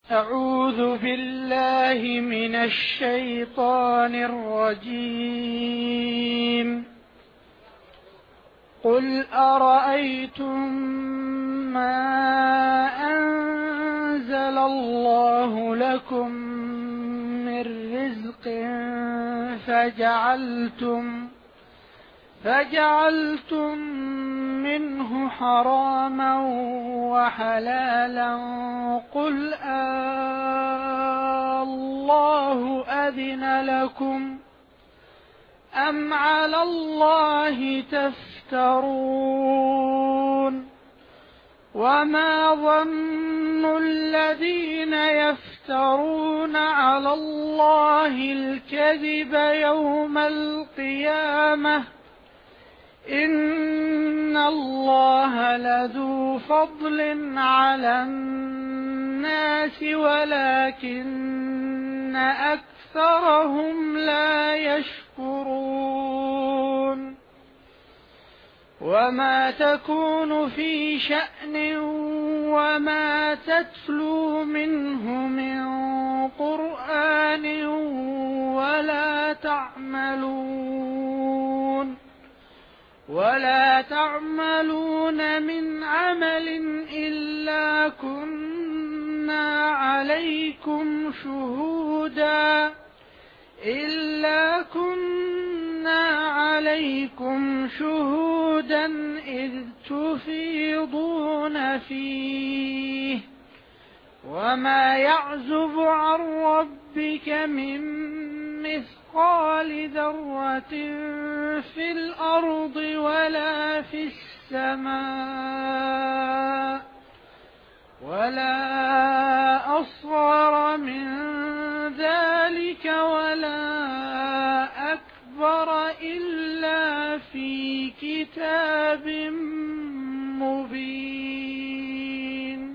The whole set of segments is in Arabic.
أعوذ بالله من الشيطان الرجيم. قل أرأيتم ما أنزل الله لكم من رزق فجعلتم منه حراما وحلالا، قل الله أذن لكم أم على الله تفترون؟ وما ظن الذين يفترون على الله الكذب يوم القيامة، إن الله لذو فضل على الناس ولكن أكثرهم لا يشكرون. وما تكون في شأن وما تتلو منه من قرآن ولا تعملون من عمل إلا كنا عليكم شهودا إذ تفيضون فيه، وما يعزب عن ربك من مثقال ذرة في الأرض ولا في السماء، ولا أصغر من ذلك ولا أكبر إلا في كتاب مبين.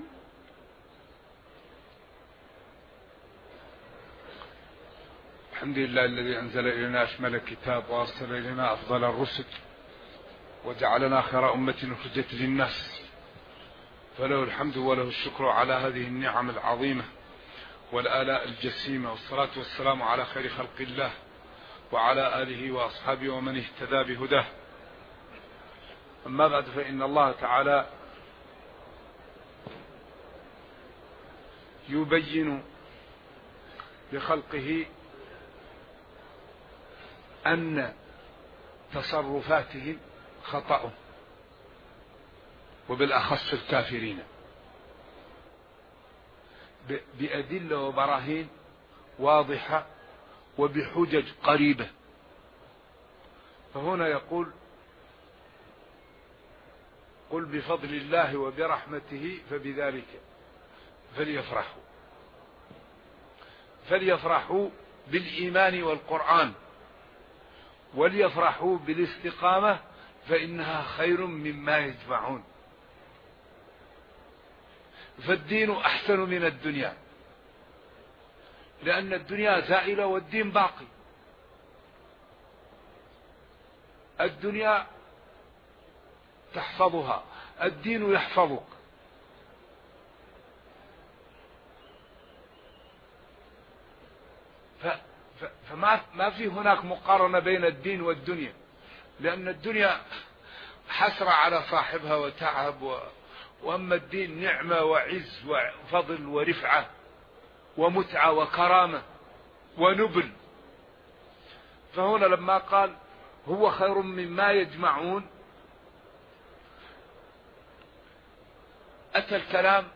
الحمد لله الذي أنزل إلينا أشمل الكتاب وأرسل إلينا أفضل الرسل وجعلنا خير أمة أخرجت للناس، فله الحمد وله الشكر على هذه النعم العظيمة والآلاء الجسيمة، والصلاة والسلام على خير خلق الله وعلى آله وأصحابه ومن اهتدى بهداه. أما بعد، فإن الله تعالى يبين لخلقه أن تصرفاتهم خطأ، وبالأخص الكافرين، بأدلة وبراهين واضحة وبحجج قريبة. فهنا يقول: قل بفضل الله وبرحمته فبذلك فليفرحوا بالإيمان والقرآن، وليفرحوا بالاستقامة فإنها خير مما يجمعون. فالدين أحسن من الدنيا، لأن الدنيا زائلة والدين باقي. الدنيا تحفظها، الدين يحفظك. فما في هناك مقارنة بين الدين والدنيا، لأن الدنيا حسرة على صاحبها وتعب، وأما الدين نعمة وعز وفضل ورفعة ومتعة وكرامة ونبل. فهنا لما قال هو خير مما يجمعون، أتى الكلام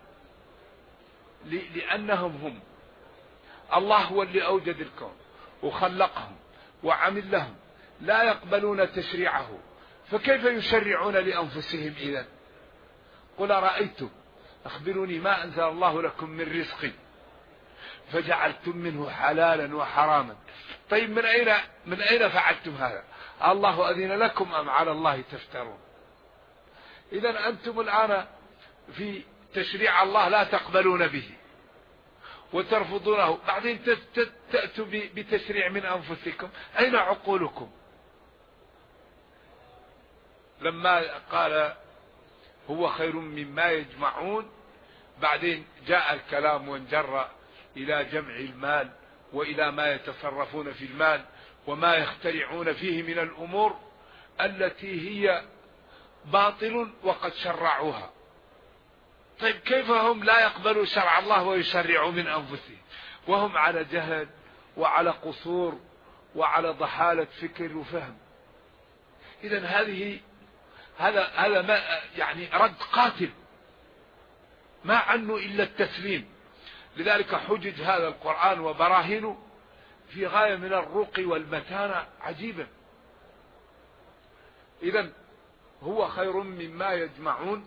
لأنهم هم. الله هو اللي أوجد الكون وخلقهم وعمل لهم، لا يقبلون تشريعه، فكيف يشرعون لأنفسهم إذن؟ قل رأيتم أخبروني ما أنزل الله لكم من رزق فجعلتم منه حلالا وحراما. طيب من أين فعلتم هذا؟ الله أذن لكم أم على الله تفترون؟ إذن أنتم الآن في تشريع الله لا تقبلون به وترفضونه، بعدين تأتوا بتشريع من أنفسكم. أين عقولكم؟ لما قال هو خير مما يجمعون بعدين جاء الكلام وانجر إلى جمع المال وإلى ما يتصرفون في المال وما يخترعون فيه من الأمور التي هي باطل وقد شرعوها. طيب كيف هم لا يقبلوا شرع الله ويشرعوا من أنفسهم وهم على جهل وعلى قصور وعلى ضحالة فكر وفهم؟ إذن هذا ما يعني رد قاتل ما عنه إلا التسليم. لذلك حجج هذا القرآن وبراهينه في غاية من الرقي والمتانة عجيبة. إذن هو خير مما يجمعون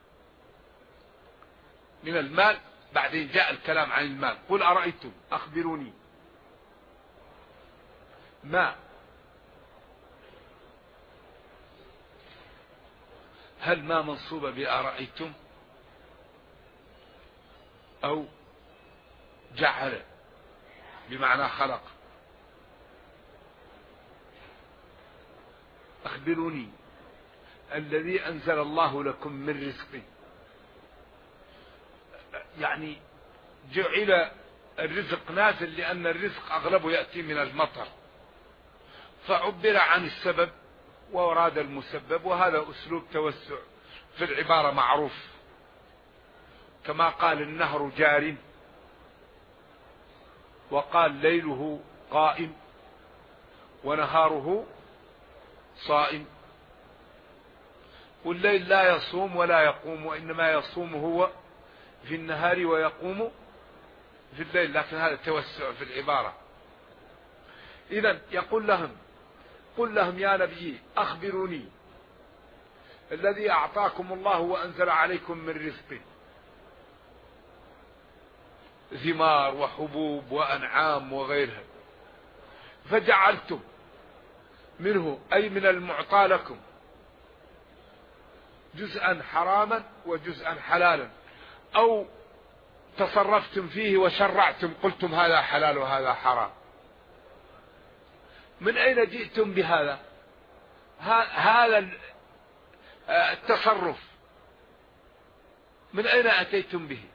من المال. بعدين جاء الكلام عن المال. قل أرأيتم أخبروني ما هل ما منصوبة بأرأيتم أو جعل بمعنى خلق؟ أخبروني الذي أنزل الله لكم من رزق. يعني جعل الرزق نازل لأن الرزق أغلبه يأتي من المطر، فعبر عن السبب وأراد المسبب، وهذا أسلوب توسع في العبارة معروف، كما قال النهر جار وقال ليله قائم ونهاره صائم. والليل لا يصوم ولا يقوم، وإنما يصوم هو في النهار ويقوم في الليل، لكن هذا توسع في العبارة. إذن يقول لهم قل لهم يا نبي أخبروني الذي أعطاكم الله وأنزل عليكم من رزقه، ثمار وحبوب وأنعام وغيرها، فجعلتم منه أي من المعطى لكم جزءا حراما وجزءا حلالا، أو تصرفتم فيه وشرعتم قلتم هذا حلال وهذا حرام. من أين جئتم بهذا؟ هذا التصرف من أين أتيتم به؟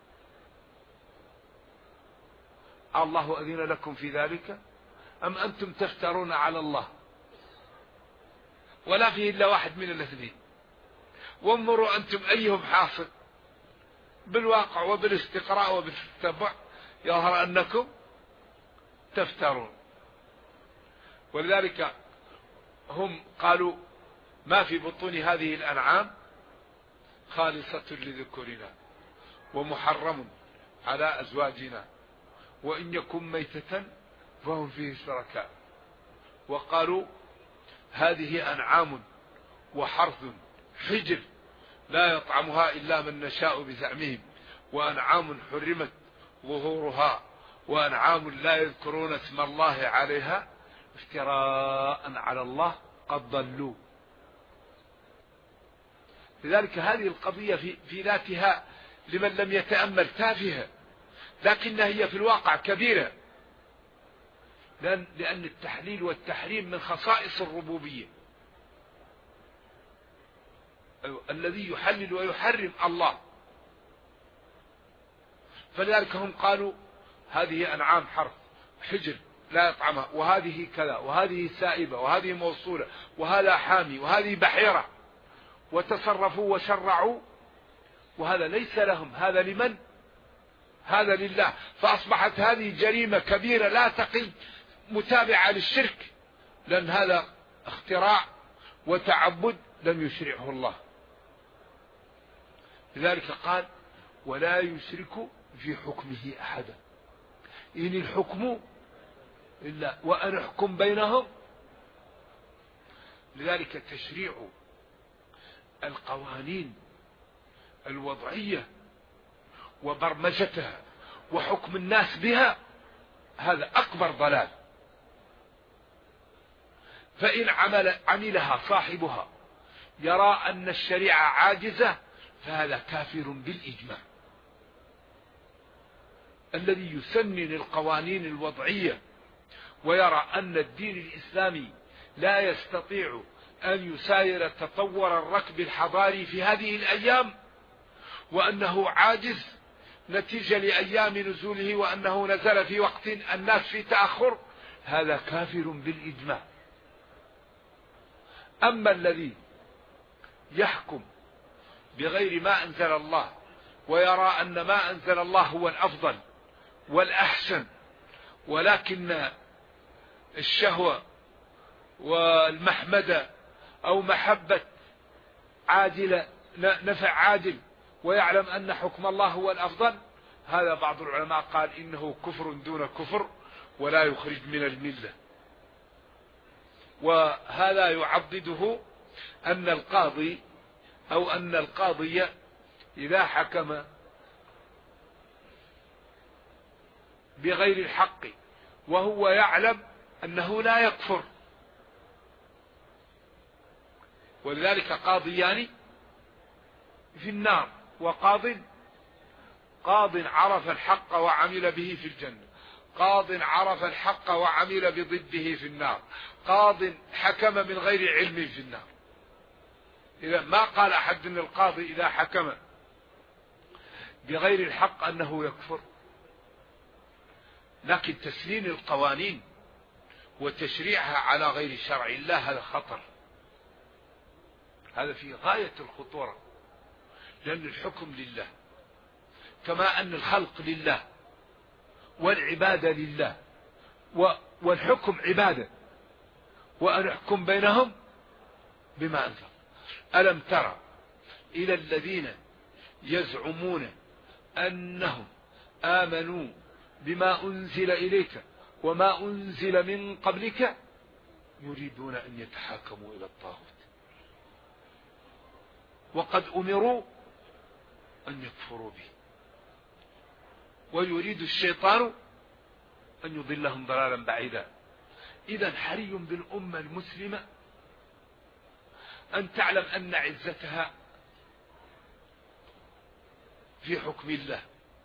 الله أذن لكم في ذلك أم أنتم تفترون على الله؟ ولا فيه إلا واحد من الاثنين، وانظروا أنتم أيهم حاصل. بالواقع وبالاستقراء وبالتتبع يظهر أنكم تفترون. ولذلك هم قالوا ما في بطون هذه الأنعام خالصة لذكورنا ومحرم على أزواجنا وإن يكن ميتة فهم فيه شركاء. وقالوا هذه أنعام وحرث حجر لا يطعمها إلا من نشاء بزعمهم، وأنعام حرمت ظهورها، وأنعام لا يذكرون اسم الله عليها افتراء على الله قد ضلوا. لذلك هذه القضية في ذاتها لمن لم يتأمل تافهة، لكنها هي في الواقع كبيرة، لأن التحليل والتحريم من خصائص الربوبية. الذي يحلل ويحرم الله. فلذلك هم قالوا هذه أنعام حرث حجر لا يطعمها، وهذه كذا، وهذه سائبة، وهذه موصولة، وهذا حامي، وهذه بحيرة، وتصرفوا وشرعوا، وهذا ليس لهم، هذا لمن؟ هذا لله. فأصبحت هذه جريمة كبيرة لا تقل متابعة للشرك، لأن هذا اختراع وتعبد لم يشرعه الله. لذلك قال ولا يشرك في حكمه أحدا، إن الحكم إلا وأن أحكم بينهم. لذلك تشريع القوانين الوضعية وبرمجتها وحكم الناس بها هذا أكبر ضلال. فإن عملها صاحبها يرى أن الشريعة عاجزة فهذا كافر بالإجماع. الذي يسنن القوانين الوضعية ويرى أن الدين الإسلامي لا يستطيع أن يساير تطور الركب الحضاري في هذه الأيام، وأنه عاجز نتيجة لأيام نزوله، وأنه نزل في وقت الناس في تأخر، هذا كافر بالإجماع. أما الذي يحكم بغير ما أنزل الله ويرى أن ما أنزل الله هو الأفضل والأحسن، ولكن الشهوة والمحمدة أو محبة عاجلة نفع عاجل، ويعلم أن حكم الله هو الأفضل، هذا بعض العلماء قال إنه كفر دون كفر ولا يخرج من الملة. وهذا يعضده أن القاضي أو أن القاضي إذا حكم بغير الحق وهو يعلم أنه لا يكفر، ولذلك قاضيان في النار، قاض عرف الحق وعمل به في الجنة، قاض عرف الحق وعمل بضده في النار، قاض حكم من غير علم في النار. إذا ما قال أحد أن القاضي إذا حكم بغير الحق أنه يكفر، لكن تسنين القوانين وتشريعها على غير شرع الله هذا خطر، هذا في غاية الخطورة، لأن الحكم لله، كما أن الخلق لله والعبادة لله، والحكم عبادة، وأن نحكم بينهم بما أنزل. ألم ترى إلى الذين يزعمون أنهم آمنوا بما أنزل إليك وما أنزل من قبلك يريدون أن يتحاكموا إلى الطاغوت وقد أمروا أن يكفروا به، ويريد الشيطان أن يضلهم ضلالا بعيدا. إذن حري بالأمة المسلمة أن تعلم أن عزتها في حكم الله،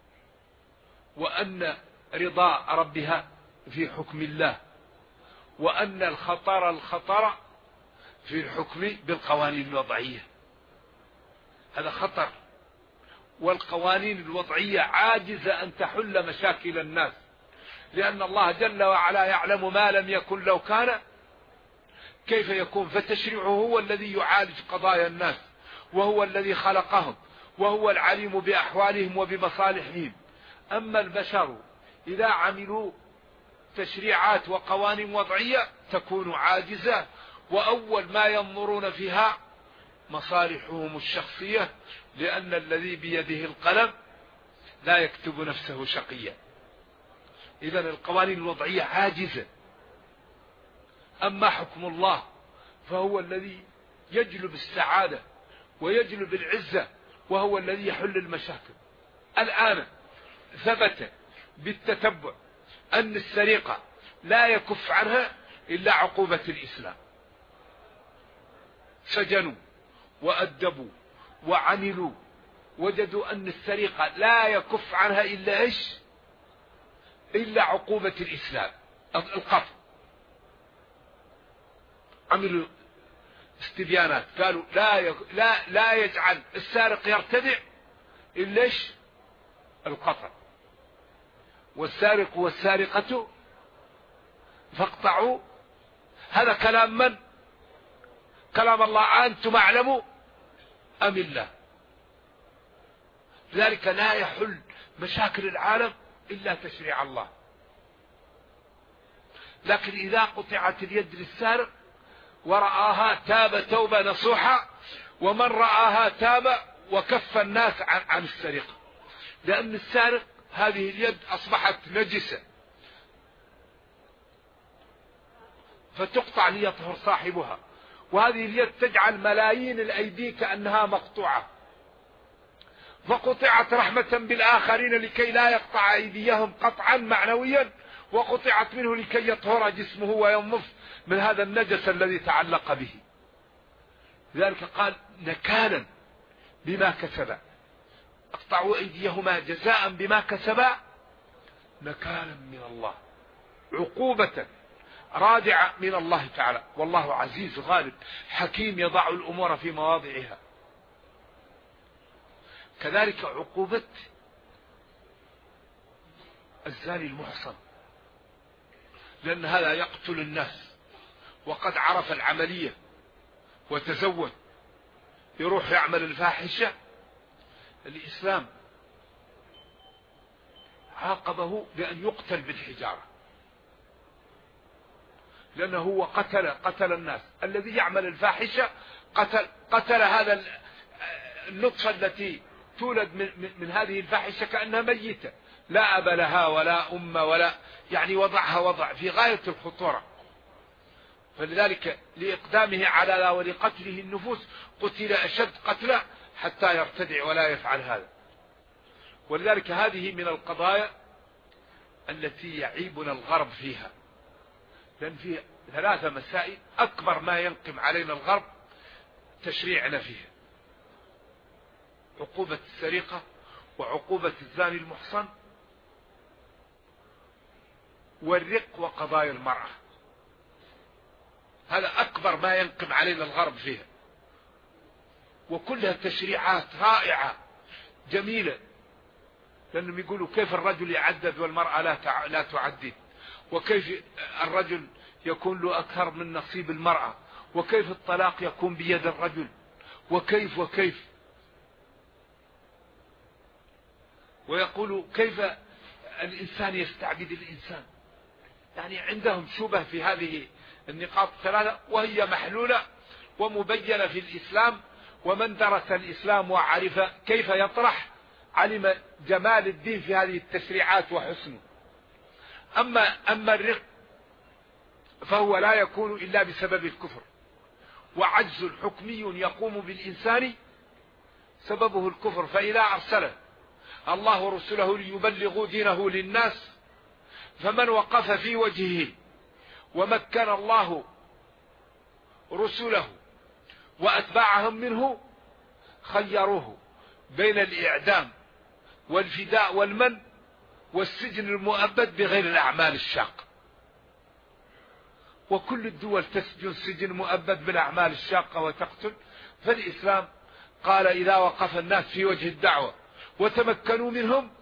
وأن رضا ربها في حكم الله، وأن الخطر في الحكم بالقوانين الوضعية، هذا خطر. والقوانين الوضعية عاجزة أن تحل مشاكل الناس، لأن الله جل وعلا يعلم ما لم يكن لو كان كيف يكون، فتشريعه هو الذي يعالج قضايا الناس، وهو الذي خلقهم، وهو العليم بأحوالهم وبمصالحهم. أما البشر إذا عملوا تشريعات وقوانين وضعية تكون عاجزة، وأول ما ينظرون فيها مصالحهم الشخصية، لأن الذي بيده القلم لا يكتب نفسه شقيا. إذن القوانين الوضعية عاجزة. أما حكم الله فهو الذي يجلب السعادة ويجلب العزة، وهو الذي يحل المشاكل. الآن ثبت بالتتبع أن السرقة لا يكف عنها إلا عقوبة الإسلام، سجنوا وأدبوا وعملوا، وجدوا أن السرقة لا يكف عنها إلا إيش؟ إلا عقوبة الإسلام، القتل. عملوا استبيانات قالوا لا يجعل السارق يرتدع إلا إيش؟ القتل. والسارق والسارقة فاقطعوا. هذا كلام من؟ كلام الله. أنتم أعلموا أم الله؟ لذلك لا يحل مشاكل العالم إلا تشريع الله. لكن إذا قطعت اليد للسارق ورآها تاب توبة نصوحة، ومن رآها تاب وكف الناس عن السرقة، لأن السارق هذه اليد أصبحت نجسة فتقطع ليطهر صاحبها، وهذه اليد تجعل ملايين الأيدي كأنها مقطوعة، فقطعت رحمة بالآخرين لكي لا يقطع أيديهم قطعا معنويا، وقطعت منه لكي يطهر جسمه وينظف من هذا النجس الذي تعلق به. لذلك قال نكالا بما كسبا، اقطعوا أيديهما جزاء بما كسبا نكالا من الله، عقوبة رادعة من الله تعالى. والله عزيز غالب حكيم يضع الأمور في مواضعها. كذلك عقوبة الزاني المحصن، لأن هذا يقتل الناس وقد عرف العملية وتزود، يروح يعمل الفاحشة. الإسلام عاقبه بأن يقتل بالحجارة، لأنه هو قتل الناس. الذي يعمل الفاحشة قتل هذا النطفة التي تولد من هذه الفاحشة كأنها ميتة، لا أب لها ولا أم ولا، يعني وضعها وضع في غاية الخطورة. فلذلك لإقدامه على لا ولقتله النفوس قتل أشد قتله حتى يرتدع ولا يفعل هذا. ولذلك هذه من القضايا التي يعيبنا الغرب فيها، لأن فيها 3 مسائل أكبر ما ينقم علينا الغرب تشريعنا فيها: عقوبة السرقة، وعقوبة الزاني المحصن، والرق، وقضايا المرأة. هذا أكبر ما ينقم علينا الغرب فيها، وكلها تشريعات رائعة جميلة، لأنهم يقولوا كيف الرجل يعدد والمرأة لا تعدد، وكيف الرجل يكون له أكثر من نصيب المرأة، وكيف الطلاق يكون بيد الرجل، وكيف ويقولوا كيف الإنسان يستعبد الإنسان. يعني عندهم شبه في هذه النقاط الثلاثة، وهي محلولة ومبينة في الإسلام، ومن درس الإسلام وعرف كيف يطرح علم جمال الدين في هذه التشريعات وحسنه. أما الرق فهو لا يكون إلا بسبب الكفر، وعجز حكمي يقوم بالإنسان سببه الكفر. فإذا أرسل الله رسله ليبلغوا دينه للناس، فمن وقف في وجهه ومكن الله رسله وأتباعهم منه خيروه بين الإعدام والفداء والمن والسجن المؤبد بغير الأعمال الشاقة. وكل الدول تسجن سجن مؤبد بالأعمال الشاقة وتقتل. فالإسلام قال إذا وقف الناس في وجه الدعوة وتمكنوا منهم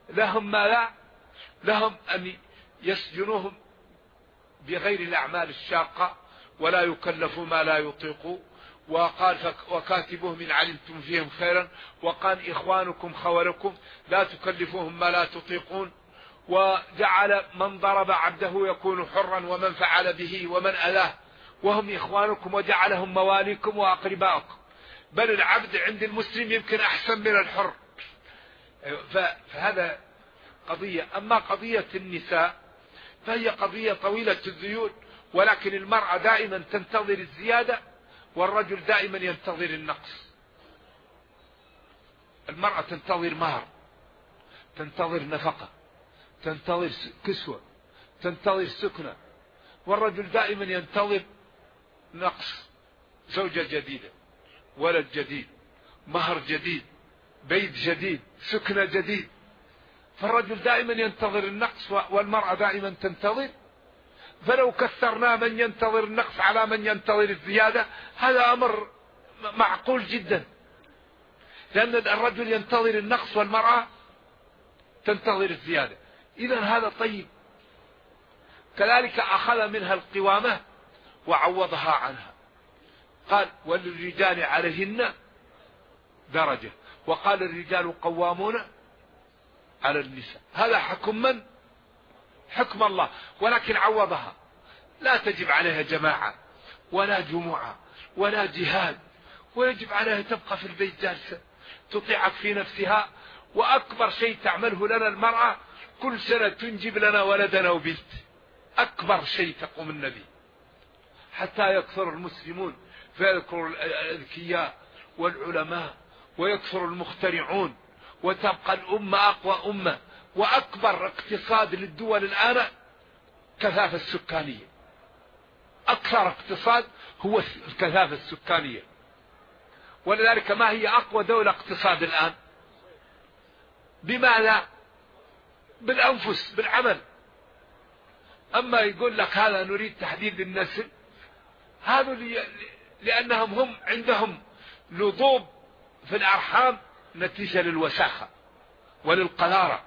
لهم أن يسجنوهم بغير الأعمال الشاقة ولا يكلفوا ما لا يطيقوا. وقال وكاتبوهم إن علمتم فيهم خيرا، وقال إخوانكم خولكم لا تكلفوهم ما لا تطيقون. وجعل من ضرب عبده يكون حرا، ومن فعل به ومن أذاه وهم إخوانكم، وجعلهم مواليكم وأقرباءكم. بل العبد عند المسلم يمكن أحسن من الحر. فهذا قضية. أما قضية النساء فهي قضية طويلة الذيول، ولكن المرأة دائما تنتظر الزيادة والرجل دائما ينتظر النقص. المرأة تنتظر مهر، تنتظر نفقة، تنتظر كسوة، تنتظر سكنة، والرجل دائما ينتظر نقص: زوجة جديدة، ولد جديد، مهر جديد، بيت جديد، سكنة جديد. فالرجل دائما ينتظر النقص والمرأة دائما تنتظر. فلو كثرنا من ينتظر النقص على من ينتظر الزيادة هذا أمر معقول جدا، لأن الرجل ينتظر النقص والمرأة تنتظر الزيادة. إذن هذا طيب. كذلك أخذ منها القوامة وعوضها عنها، قال وللرجال عليهن درجة، وقال الرجال قوامون على النساء. هذا حكم من؟ حكم الله، ولكن عوضها. لا تجب عليها جماعة ولا جمعة ولا جهاد، ويجب عليها تبقى في البيت جالسة تطيعك في نفسها. وأكبر شيء تعمله لنا المرأة كل سنة تنجب لنا ولدنا وبنت. أكبر شيء تقوم النبي حتى يكثر المسلمون، فيذكر الأذكياء والعلماء ويكثر المخترعون، وتبقى الأمة أقوى أمة. وأكبر اقتصاد للدول الآن كثافة السكانية. أكثر اقتصاد هو الكثافة السكانية. ولذلك ما هي أقوى دولة اقتصاد الآن؟ بماذا؟ بالأنفس، بالعمل. أما يقول لك هذا نريد تحديد النسل، هذا لأنهم هم عندهم لضوب في الأرحام نتيجة للوساخة وللقذارة.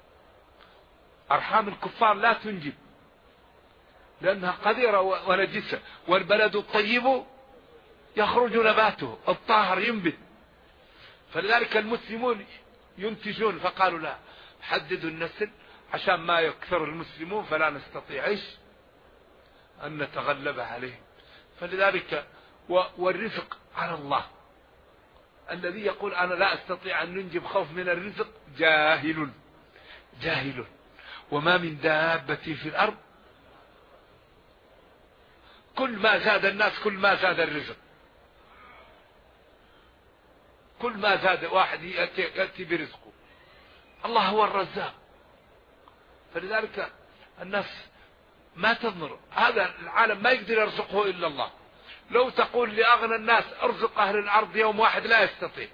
أرحام الكفار لا تنجب لأنها قذرة ونجسة، والبلد الطيب يخرج نباته، الطاهر ينبت. فلذلك المسلمون ينتجون، فقالوا لا، حددوا النسل عشان ما يكثر المسلمون فلا نستطيع أن نتغلب عليهم. فلذلك والرزق على الله. الذي يقول أنا لا أستطيع أن ننجب خوف من الرزق جاهل جاهل. وما من دابة في الأرض، كل ما زاد الناس كل ما زاد الرزق، كل ما زاد واحد يأتي برزقه. الله هو الرزاق. فلذلك الناس ما تضمر، هذا العالم ما يقدر يرزقه إلا الله. لو تقول لأغنى الناس ارزق أهل الأرض يوم واحد لا يستطيع.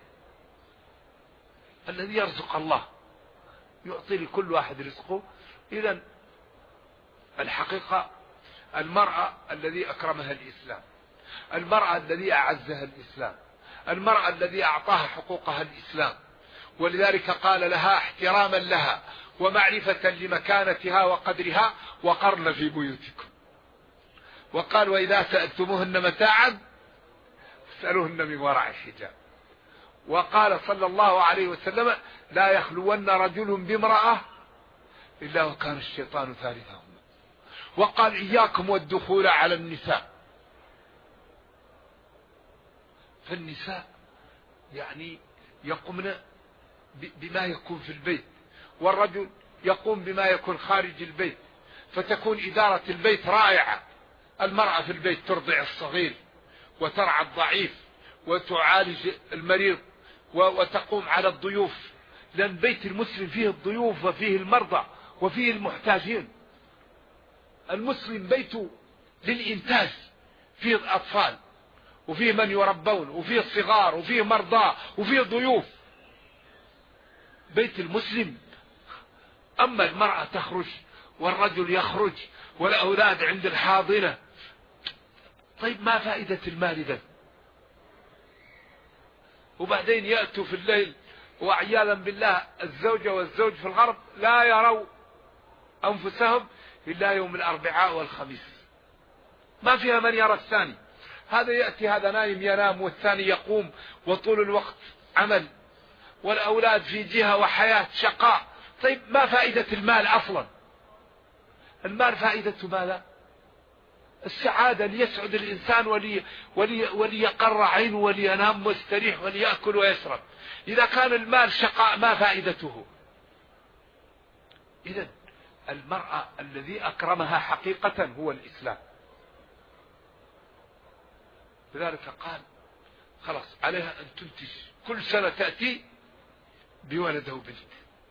الذي يرزق الله يعطي لكل واحد رزقه. إذن الحقيقة المرأة الذي أكرمها الإسلام، المرأة الذي أعزها الإسلام، المرأة الذي أعطاها حقوقها الإسلام، ولذلك قال لها احتراما لها ومعرفة لمكانتها وقدرها وقرن في بيوتكم. وقال وإذا سألتموهن متاعا فاسألوهن من وراء الحجاب. وقال صلى الله عليه وسلم لا يخلون رجل بامرأة إلا وكان الشيطان ثالثهم. وقال إياكم والدخول على النساء. فالنساء يعني يقومن بما يكون في البيت، والرجل يقوم بما يكون خارج البيت، فتكون إدارة البيت رائعة. المرأة في البيت ترضع الصغير وترعى الضعيف وتعالج المريض وتقوم على الضيوف، لأن بيت المسلم فيه الضيوف وفيه المرضى وفيه المحتاجين. المسلم بيته للإنتاج، فيه الأطفال وفيه من يربون وفيه الصغار وفيه مرضى وفيه ضيوف. بيت المسلم. أما المرأة تخرج والرجل يخرج والأولاد عند الحاضنة، طيب ما فائدة المال إذن؟ وبعدين يأتوا في الليل وعياذا بالله الزوجة والزوج في الغرب لا يروا أنفسهم إلا يوم الأربعاء والخميس، ما فيها من يرى الثاني. هذا يأتي هذا نايم ينام والثاني يقوم وطول الوقت عمل، والأولاد في جهة وحياة شقاء. طيب ما فائدة المال أصلا؟ المال فائدته ماذا؟ السعادة، ليسعد الإنسان وليقر عينه ولينام مستريح وليأكل ويشرب. إذا كان المال شقاء ما فائدته؟ إذن المرأة الذي أكرمها حقيقة هو الإسلام. لذلك قال خلاص عليها أن تنتج، كل سنة تأتي بولد أو بنت،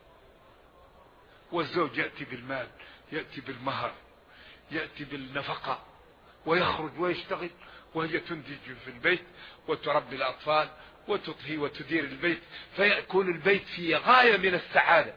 والزوج يأتي بالمال، يأتي بالمهر، يأتي بالنفقة، ويخرج ويشتغل، وهي تنتج في البيت وتربي الأطفال وتطهي وتدير البيت، فيكون البيت في غاية من السعادة.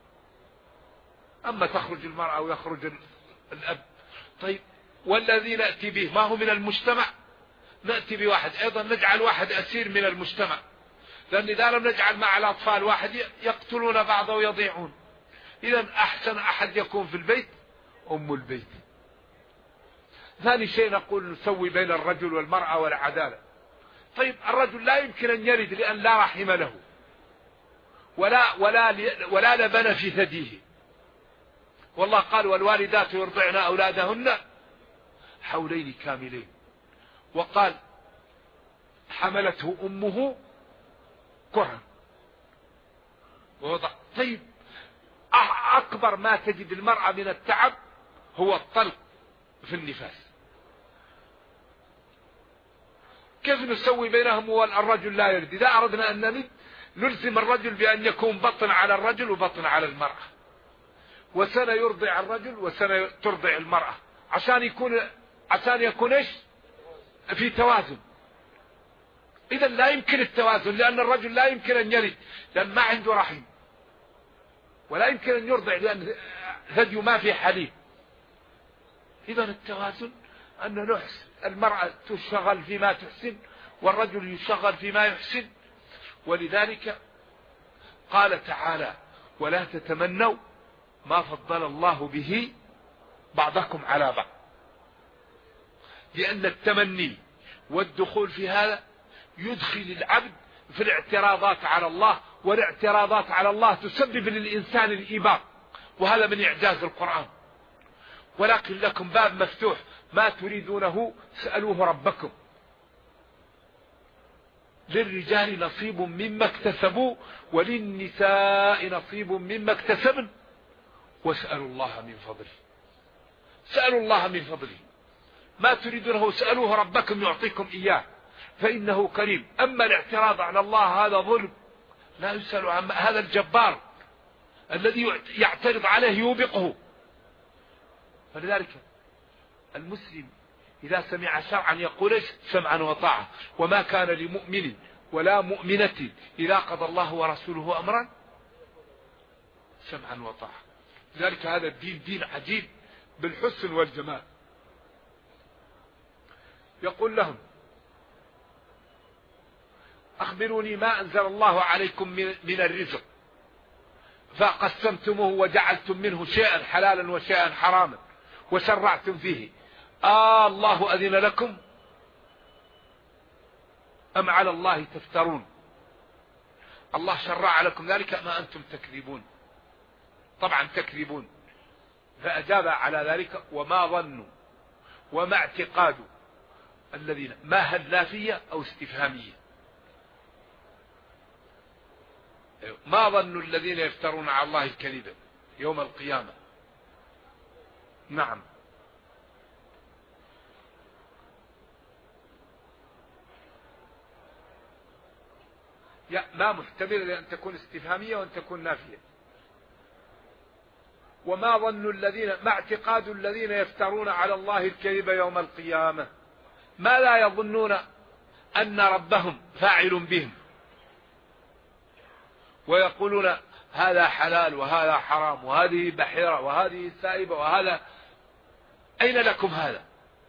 أما تخرج المرأة ويخرج الأب، طيب والذي نأتي به ما هو من المجتمع؟ نأتي بواحد أيضا نجعل واحد أسير من المجتمع، لأن إذا لم نجعل مع الأطفال واحد يقتلون بعض ويضيعون. إذن أحسن أحد يكون في البيت أم البيت. ثاني شيء نقول نسوي بين الرجل والمرأة والعدالة. طيب الرجل لا يمكن أن يلد لأن لا رحم له ولا لبن في ثديه، والله قال والوالدات يرضعن أولادهن حولين كاملين، وقال حملته أمه كرها ووضع. طيب أكبر ما تجد المرأة من التعب هو الطلق في النفاس. كيف نسوي بينهم والرجل لا يلد؟ إذا أردنا أن نلد نلزم الرجل بأن يكون بطن على الرجل وبطن على المرأة، وسنة يرضع الرجل وسنة ترضع المرأة، عشان يكون إيش؟ في توازن. إذا لا يمكن التوازن، لأن الرجل لا يمكن أن يلد لأن ما عنده رحم، ولا يمكن أن يرضع لأن ثديه ما في حليب. إذا التوازن أن نحسن، المرأة تشغل فيما تحسن والرجل يشغل فيما يحسن. ولذلك قال تعالى ولا تتمنوا ما فضل الله به بعضكم على بعض، لأن التمني والدخول في هذا يدخل العبد في الاعتراضات على الله، والاعتراضات على الله تسبب للإنسان الإباء، وهذا من إعجاز القرآن. ولكن لكم باب مفتوح، ما تريدونه سألوه ربكم. للرجال نصيب مما اكتسبوا وللنساء نصيب مما اكتسبن واسألوا الله من فضله. سألوا الله من فضله، ما تريدونه سألوه ربكم يعطيكم إياه فإنه كريم. أما الاعتراض على الله هذا ظلم، لا يسأل عن هذا الجبار الذي يعترض عليه يوبقه. فلذلك المسلم إذا سمع شرعا يقول سمعا وطاعة، وما كان لمؤمن ولا مؤمنة إذا قضى الله ورسوله أمرا سمعا وطاعة. لذلك هذا الدين دين عجيب بالحسن والجمال. يقول لهم أخبروني ما أنزل الله عليكم من الرزق فقسمتموه وجعلتم منه شيئا حلالا وشيئا حراما وشرعتم فيه، الله أذن لكم أم على الله تفترون؟ الله شرع لكم ذلك ما أنتم تكذبون. طبعا تكذبون. فأجاب على ذلك وما ظنوا وما اعتقادوا الذين، ما هل نافية أو استفهامية؟ ما ظن الذين يفترون على الله الكذب يوم القيامة. نعم. ما محتمل أن تكون استفهامية وأن تكون نافية. وما ظن الذين، ما اعتقاد الذين يفترون على الله الكذب يوم القيامة، ما لا يظنون أن ربهم فاعل بهم، ويقولون هذا حلال وهذا حرام وهذه بحيرة وهذه سائبة وهذا، أين لكم هذا؟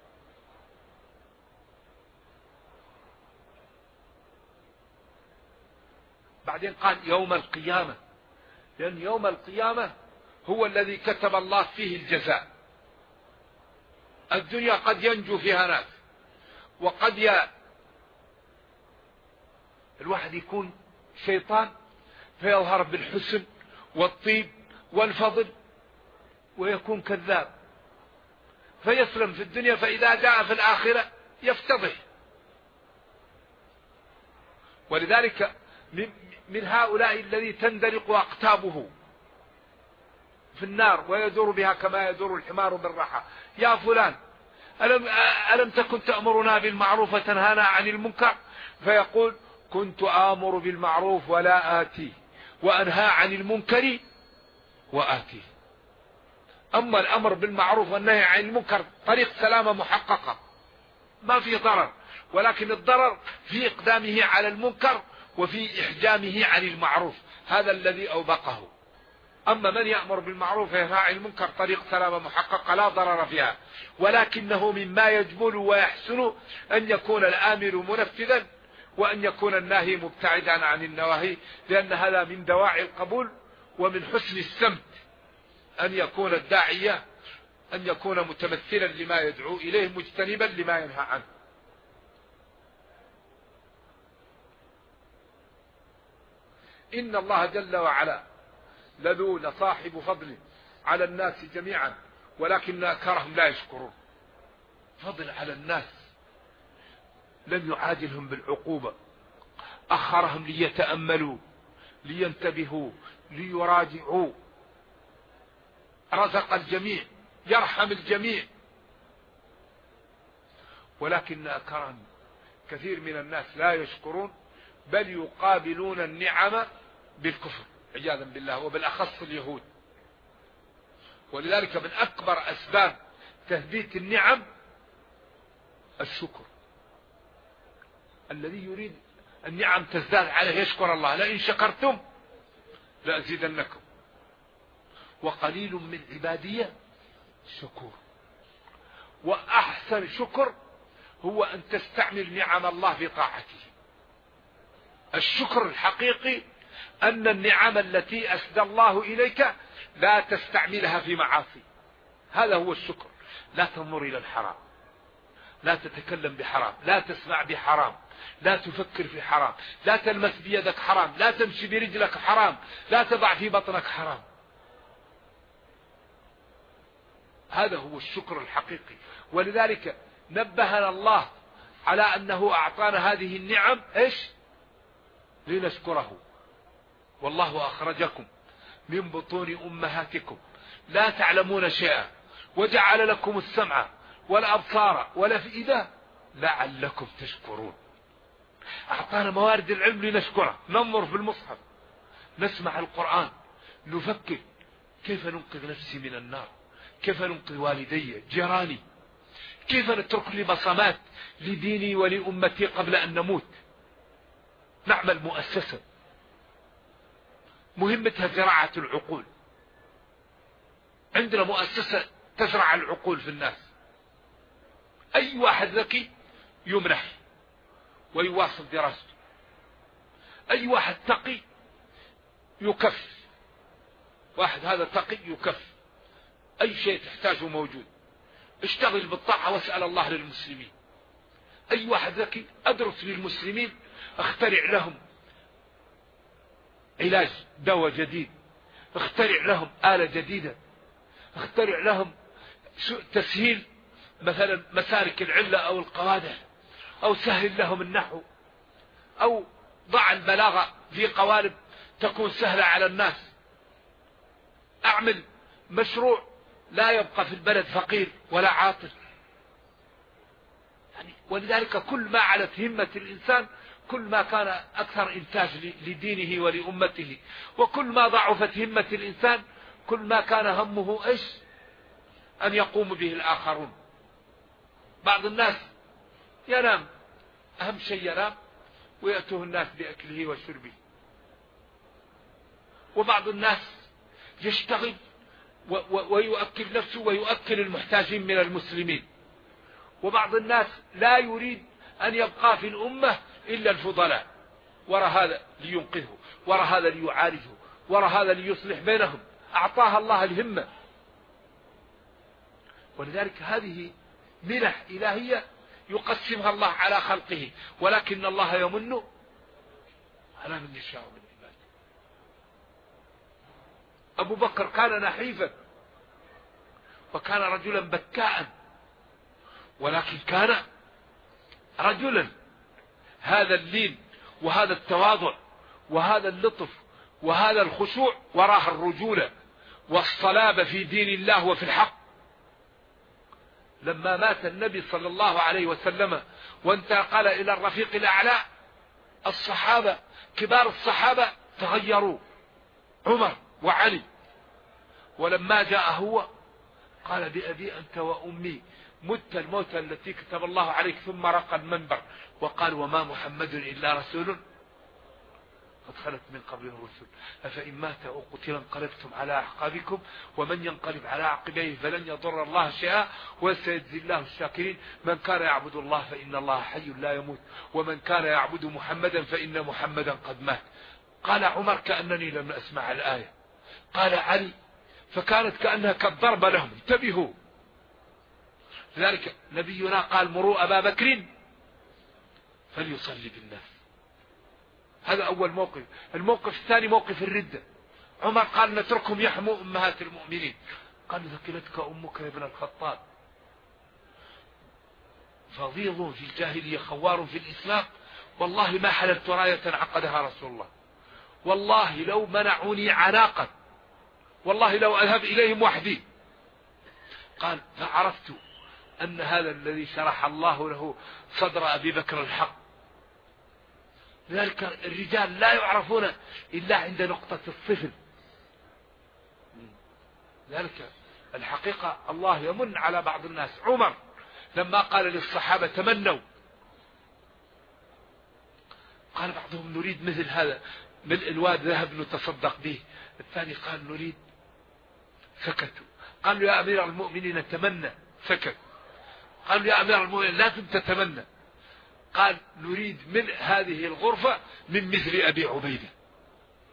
بعدين قال يوم القيامة، لأن يوم القيامة هو الذي كتب الله فيه الجزاء. الدنيا قد ينجو فيها ناس، وقد الواحد يكون شيطان فيظهر بالحسن والطيب والفضل ويكون كذاب فيسلم في الدنيا، فإذا جاء في الآخرة يفتضح. ولذلك من هؤلاء الذي تندلق أقتابه في النار ويدور بها كما يدور الحمار بالرحى، يا فلان ألم تكن تأمرنا بالمعروف وتنهانا عن المنكر؟ فيقول كنت آمر بالمعروف ولا آتيه وأنهى عن المنكر وآتيه. أما الأمر بالمعروف والنهي عن المنكر طريق سلامة محققة، ما في ضرر، ولكن الضرر في إقدامه على المنكر وفي إحجامه عن المعروف، هذا الذي أوبقه. أما من يأمر بالمعروف وينهى عن المنكر طريق سلامة محققة لا ضرر فيها، ولكنه مما يجمل ويحسن أن يكون الآمر منفذا وأن يكون الناهي مبتعدا عن النواهي، لأن هذا من دواعي القبول ومن حسن السمت أن يكون الداعية أن يكون متمثلا لما يدعو إليه مجتنبا لما ينهى عنه. إن الله جل وعلا لذو لصاحب فضل على الناس جميعا ولكن أكثرهم لا يشكرون. فضل على الناس، لم يعاجلهم بالعقوبة، أخرهم ليتأملوا لينتبهوا ليراجعوا. رزق الجميع، يرحم الجميع، ولكن أكثرهم كثير من الناس لا يشكرون، بل يقابلون النعم بالكفر عياذا بالله، وبالأخص اليهود. ولذلك من أكبر أسباب تثبيت النعم الشكر. الذي يريد النعم تزداد عليه يشكر الله، لئن شكرتم لأزيدنكم وقليل من عبادي شكور. وأحسن شكر هو أن تستعمل نعم الله في طاعته. الشكر الحقيقي أن النعم التي أسدى الله إليك لا تستعملها في معاصي. هذا هو الشكر. لا تنظر إلى الحرام، لا تتكلم بحرام، لا تسمع بحرام، لا تفكر في حرام، لا تلمس بيدك حرام، لا تمشي برجلك حرام، لا تضع في بطنك حرام. هذا هو الشكر الحقيقي. ولذلك نبهنا الله على أنه أعطانا هذه النعم لنشكره. والله أخرجكم من بطون أمهاتكم لا تعلمون شيئا وجعل لكم السمع والأبصار والأفئدة لعلكم تشكرون. أعطانا موارد العلم لنشكره. ننظر في المصحف، نسمع القرآن، نفكر كيف ننقذ نفسي من النار، كيف ننقذ والدي، جيراني، كيف نترك لي بصمات لديني ولأمتي قبل أن نموت. نعمل مؤسسة مهمتها زراعة العقول. عندنا مؤسسة تزرع العقول في الناس. أي واحد ذكي يمنح ويواصل دراسته، أي واحد تقي يكف. واحد هذا تقي يكف، أي شيء تحتاجه موجود. اشتغل بالطاعة واسأل الله للمسلمين. أي واحد ذكي أدرس للمسلمين، اخترع لهم علاج، دواء جديد، اخترع لهم آلة جديدة، اخترع لهم تسهيل مثلا مسالك العلة أو القوادح، أو سهل لهم النحو، أو ضع البلاغة في قوالب تكون سهلة على الناس. أعمل مشروع لا يبقى في البلد فقير ولا عاطل. ولذلك كل ما علت همة الإنسان كل ما كان أكثر إنتاج لدينه ولأمته، وكل ما ضعفت همة الإنسان كل ما كان همه أن يقوم به الآخرون. بعض الناس ينام، أهم شيء ينام ويأتوه الناس بأكله وشربه. وبعض الناس يشتغل ويؤكل نفسه ويؤكل المحتاجين من المسلمين. وبعض الناس لا يريد أن يبقى في الأمة إلا الفضلاء، وراء هذا لينقذه، وراء هذا ليعالجه، وراء هذا ليصلح بينهم. أعطاها الله الهمة. ولذلك هذه منح إلهية يقسمها الله على خلقه، ولكن الله يمن على من يشاء من عباده. أبو بكر كان نحيفا وكان رجلا بكاء، ولكن كان رجلا. هذا اللين وهذا التواضع وهذا اللطف وهذا الخشوع وراها الرجولة والصلابة في دين الله وفي الحق. لما مات النبي صلى الله عليه وسلم وانتقل إلى الرفيق الأعلى، الصحابة كبار الصحابة تغيروا، عمر وعلي. ولما جاء هو قال بأبي أنت وأمي مت الموتى التي كتب الله عليك، ثم رقى المنبر وقال وما محمد إلا رسول قد خلت من قبله الرسل أفإن مات أو قتل انقلبتم على أعقابكم ومن ينقلب على عقبيه فلن يضر الله شيئا وسيجزي الله الشاكرين. من كان يعبد الله فإن الله حي لا يموت ومن كان يعبد محمدا فإن محمدا قد مات. قال عمر كأنني لم أسمع الآية. قال علي فكانت كأنها كالضربة لهم. انتبهوا. لذلك نبينا قال مروا أبا بكر فليصلي بالناس. هذا أول موقف. الموقف الثاني موقف الردة. عمر قال نتركهم يحموا أمهات المؤمنين. قال ثكلتك أمك يا ابن الخطاب. فظيظ في الجاهلية خوار في الإسلام. والله ما حللت راية عقدها رسول الله. والله لو منعوني عناقا، والله لو أذهب إليهم وحدي. قال فعرفت أن هذا الذي شرح الله له صدر أبي بكر الحق. لذلك الرجال لا يعرفون إلا عند نقطة الصفر. لذلك الحقيقة الله يمن على بعض الناس. عمر لما قال للصحابة تمنوا، قال بعضهم نريد مثل هذا ملء الواد ذهب نتصدق به، الثاني قال نريد، سكتوا. قالوا يا أمير المؤمنين تمنى، سكت. قالوا يا أمير المؤمنين لازم تتمنى. قال نريد من هذه الغرفة من مثل أبي عبيدة.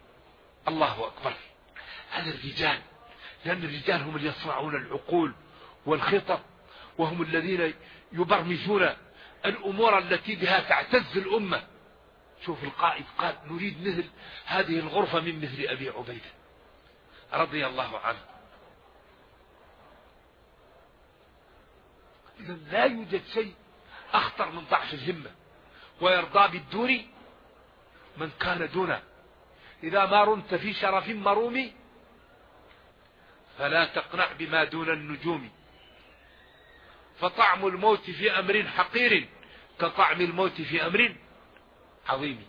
الله أكبر على الرجال، لأن الرجال هم اللي يصنعون العقول والخطط، وهم الذين يبرمجون الأمور التي بها تعتز الأمة. شوف القائد قال نريد مثل هذه الغرفة من مثل أبي عبيدة رضي الله عنه. إذن لا يوجد شيء أخطر من ضعف الهمة، ويرضى بالدون من كان دونه. إذا ما رمت في شرف مروم فلا تقنع بما دون النجوم، فطعم الموت في أمر حقير كطعم الموت في أمر عظيم.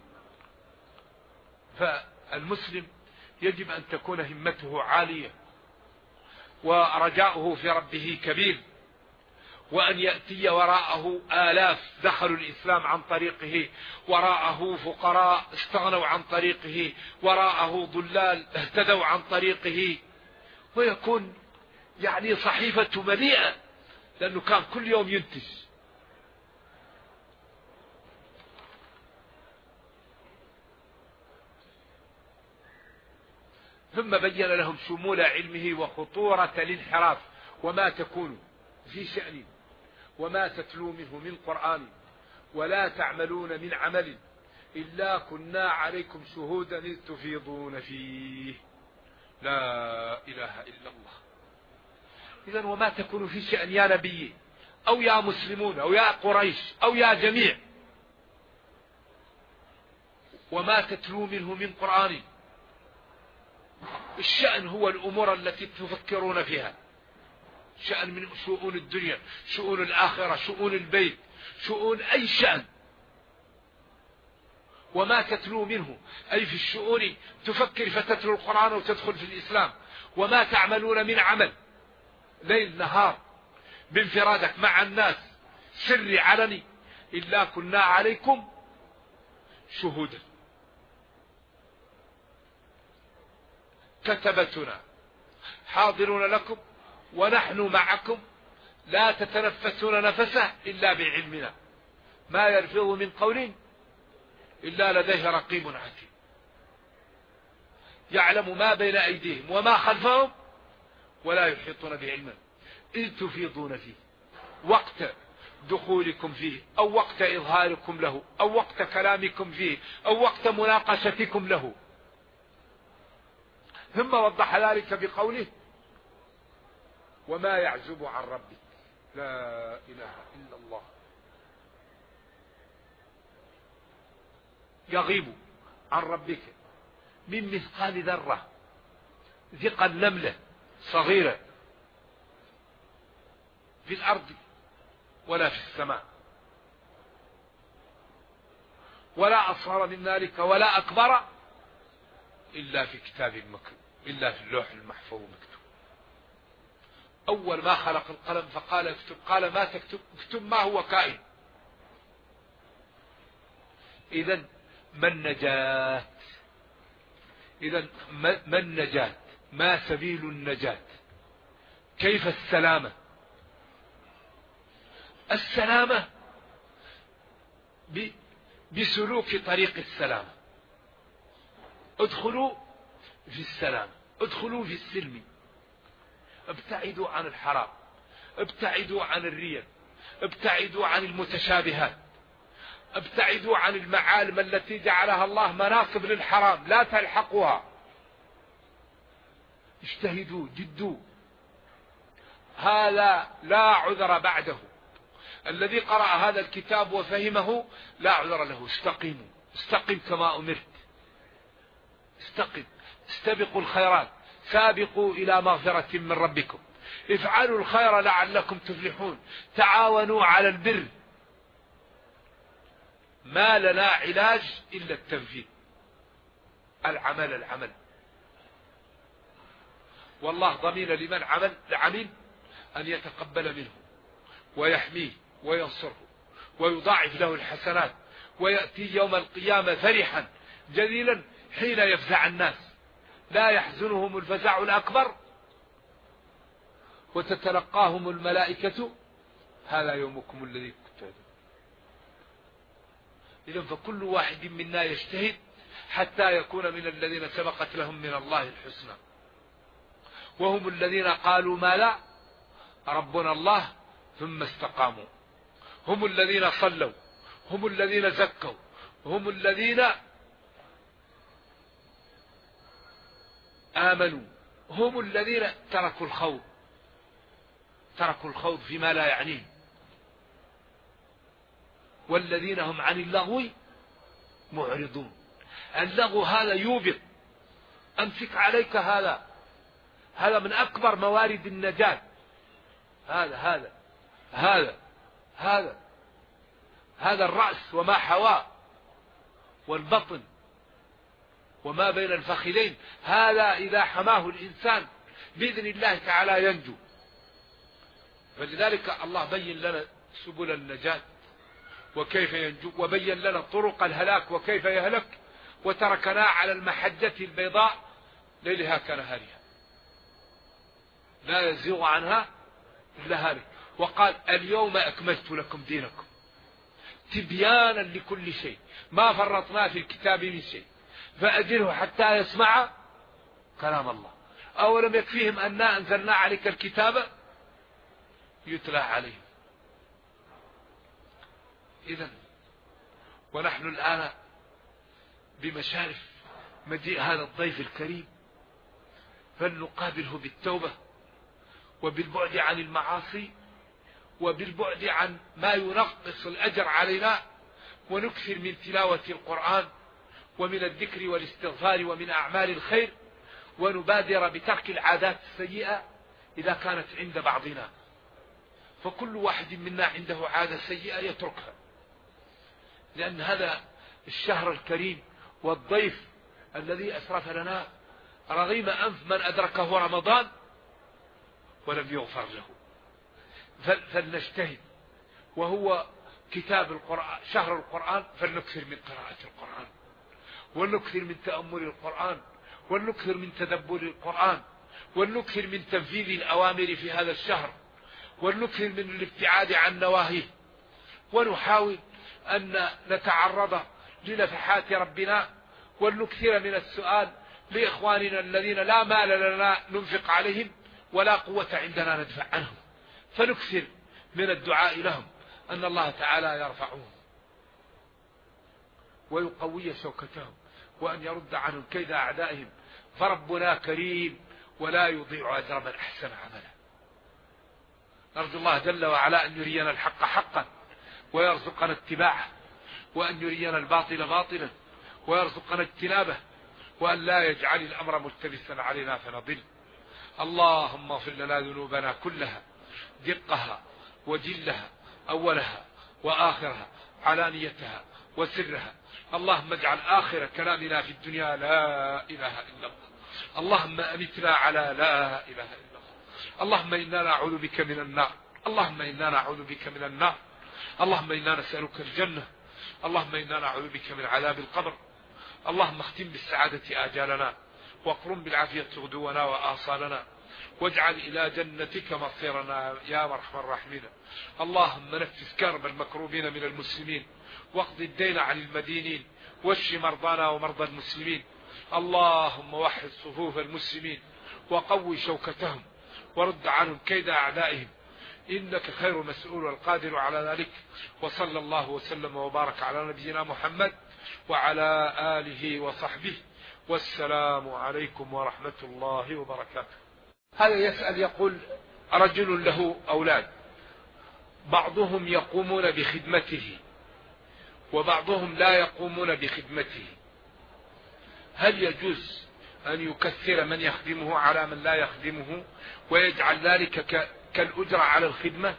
فالمسلم يجب أن تكون همته عالية، ورجاؤه في ربه كبير، وأن يأتي وراءه آلاف دخلوا الإسلام عن طريقه، وراءه فقراء استغنوا عن طريقه، وراءه ضلال اهتدوا عن طريقه، ويكون يعني صحيفة مليئة، لأنه كان كل يوم ينتج. ثم بين لهم شمول علمه وخطورة الانحراف، وما تكون في شأن وما تتلو منه من قرآن ولا تعملون من عمل إلا كنا عليكم شهودا إذ تفيضون فيه. لا إله إلا الله. إذن وما تكون في شأن يا نبي أو يا مسلمون أو يا قريش أو يا جميع، وما تتلو منه من قرآن. الشأن هو الأمور التي تفكرون فيها، شأن من شؤون الدنيا، شؤون الآخرة، شؤون البيت، شؤون أي شأن. وما تتلو منه أي في الشؤون تفكر فتتلو القرآن وتدخل في الإسلام. وما تعملون من عمل ليل نهار بانفرادك مع الناس سري علني إلا كنا عليكم شهودا. كتبتنا حاضرون لكم ونحن معكم لا تتنفسون نفسه إلا بعلمنا ما يلفظ من قول إلا لديه رقيب عتيد يعلم ما بين أيديهم وما خلفهم ولا يحيطون بعلما إذ تفيضون فيه وقت دخولكم فيه أو وقت إظهاركم له أو وقت كلامكم فيه أو وقت مناقشتكم له. ثم وضح ذلك بقوله وما يعزب عن ربك لا إله إلا الله يغيب عن ربك من مثقال ذرة ثقل نملة صغيرة في الأرض ولا في السماء ولا أصغر من ذلك ولا أكبر إلا في كتاب مكتوب إلا في اللوح المحفوظ مكتوب. أول ما خلق القلم فقال اكتب قال ما تكتب اكتب ما هو كائن. إذن ما النجاة؟ إذن ما النجاة؟ ما سبيل النجاة؟ كيف السلامة؟ السلامة بسلوك طريق السلامة. ادخلوا في السلام، ادخلوا في السلم، ابتعدوا عن الحرام، ابتعدوا عن الرياء، ابتعدوا عن المتشابهات، ابتعدوا عن المعالم التي جعلها الله مناصب للحرام لا تلحقوها. اجتهدوا جدوا، هذا لا عذر بعده. الذي قرأ هذا الكتاب وفهمه لا عذر له. استقيموا، استقم كما أمرت، استقم، استبقوا الخيرات، سابقوا إلى مغفرة من ربكم، افعلوا الخير لعلكم تفلحون، تعاونوا على البر. ما لنا علاج إلا التنفيذ، العمل. والله ضمين لمن عمل أن يتقبل منه ويحميه وينصره ويضاعف له الحسنات، ويأتي يوم القيامة فرحا جليلا حين يفزع الناس لا يحزنهم الفزع الأكبر وتتلقاهم الملائكة هذا يومكم الذي كنتم. إذن فكل واحد منا يجتهد حتى يكون من الذين سبقت لهم من الله الحسنى، وهم الذين قالوا ما لا ربنا الله ثم استقاموا، هم الذين صلوا، هم الذين زكوا، هم الذين آمنوا، هم الذين تركوا الخوض فيما لا يعنيه، والذين هم عن اللغو معرضون. اللغو هذا يوبق، أمسك عليك هذا من أكبر موارد النجاة. هذا الرأس وما حواه والبطن وما بين الفخذين، هذا إذا حماه الإنسان بإذن الله تعالى ينجو. فلذلك الله بين لنا سبل النجاة وكيف ينجو، وبين لنا طرق الهلاك وكيف يهلك، وتركنا على المحجة البيضاء ليلها كنهارها لا يزيغ عنها إلا هالك. وقال اليوم أكملت لكم دينكم تبيانا لكل شيء ما فرطنا في الكتاب من شيء فأجله حتى يسمع كلام الله. أولم يكفيهم أننا أنزلنا عليك الكتاب يتلى عليهم. إذن ونحن الآن بمشارف مجيء هذا الضيف الكريم، فلنقابله بالتوبة وبالبعد عن المعاصي وبالبعد عن ما ينقص الأجر علينا، ونكثر من تلاوة القرآن ومن الذكر والاستغفار ومن أعمال الخير، ونبادر بترك العادات السيئة إذا كانت عند بعضنا، فكل واحد منا عنده عادة سيئة يتركها، لأن هذا الشهر الكريم والضيف الذي أسرف لنا رغيم أنف من أدركه رمضان ولم يغفر له. فلنجتهد، وهو كتاب القرآن شهر القرآن، فلنكثر من قراءة القرآن، ونكثر من تأمل القرآن، ونكثر من تدبر القرآن، ونكثر من تنفيذ الأوامر في هذا الشهر، ونكثر من الابتعاد عن نواهيه، ونحاول أن نتعرض لنفحات ربنا، ونكثر من السؤال لإخواننا الذين لا مال لنا ننفق عليهم ولا قوة عندنا ندفع عنهم، فنكثر من الدعاء لهم أن الله تعالى يرفعهم ويقوي شوكتهم، وأن يرد عنهم كيد أعدائهم، فربنا كريم ولا يضيع أجر من أحسن عملا. نرجو الله جل وعلا أن يرينا الحق حقا ويرزقنا اتباعه، وأن يرينا الباطل باطلا ويرزقنا اجتنابه، وأن لا يجعل الأمر ملتبسا علينا فنضل. اللهم اغفر لنا ذنوبنا كلها دقها وجلها أولها وآخرها علانيتها وسرها. اللهم اجعل آخر كلامنا في الدنيا لا إله إلا الله. اللهم أمتنا على لا إله إلا الله. اللهم إنا نعوذ بك من النار. اللهم إنا نعوذ بك من النار. اللهم إنا نسألك الجنة. اللهم إنا نعوذ بك من عذاب القبر. اللهم اختم بالسعادة آجالنا، واقرم بالعافية غدونا وآصالنا، واجعل إلى جنتك مصيرنا يا أرحم الراحمين. اللهم نفس كرب المكروبين من المسلمين، واقض الدين عن المدينين، واشف مرضانا ومرضى المسلمين. اللهم وحد صفوف المسلمين وقوي شوكتهم، ورد عنهم كيد أعدائهم، إنك خير مسؤول والقادر على ذلك. وصلى الله وسلم وبارك على نبينا محمد وعلى آله وصحبه، والسلام عليكم ورحمة الله وبركاته. هذا يسأل يقول رجل له أولاد، بعضهم يقومون بخدمته وبعضهم لا يقومون بخدمته، هل يجوز أن يكثر من يخدمه على من لا يخدمه ويجعل ذلك كالأجرة على الخدمة؟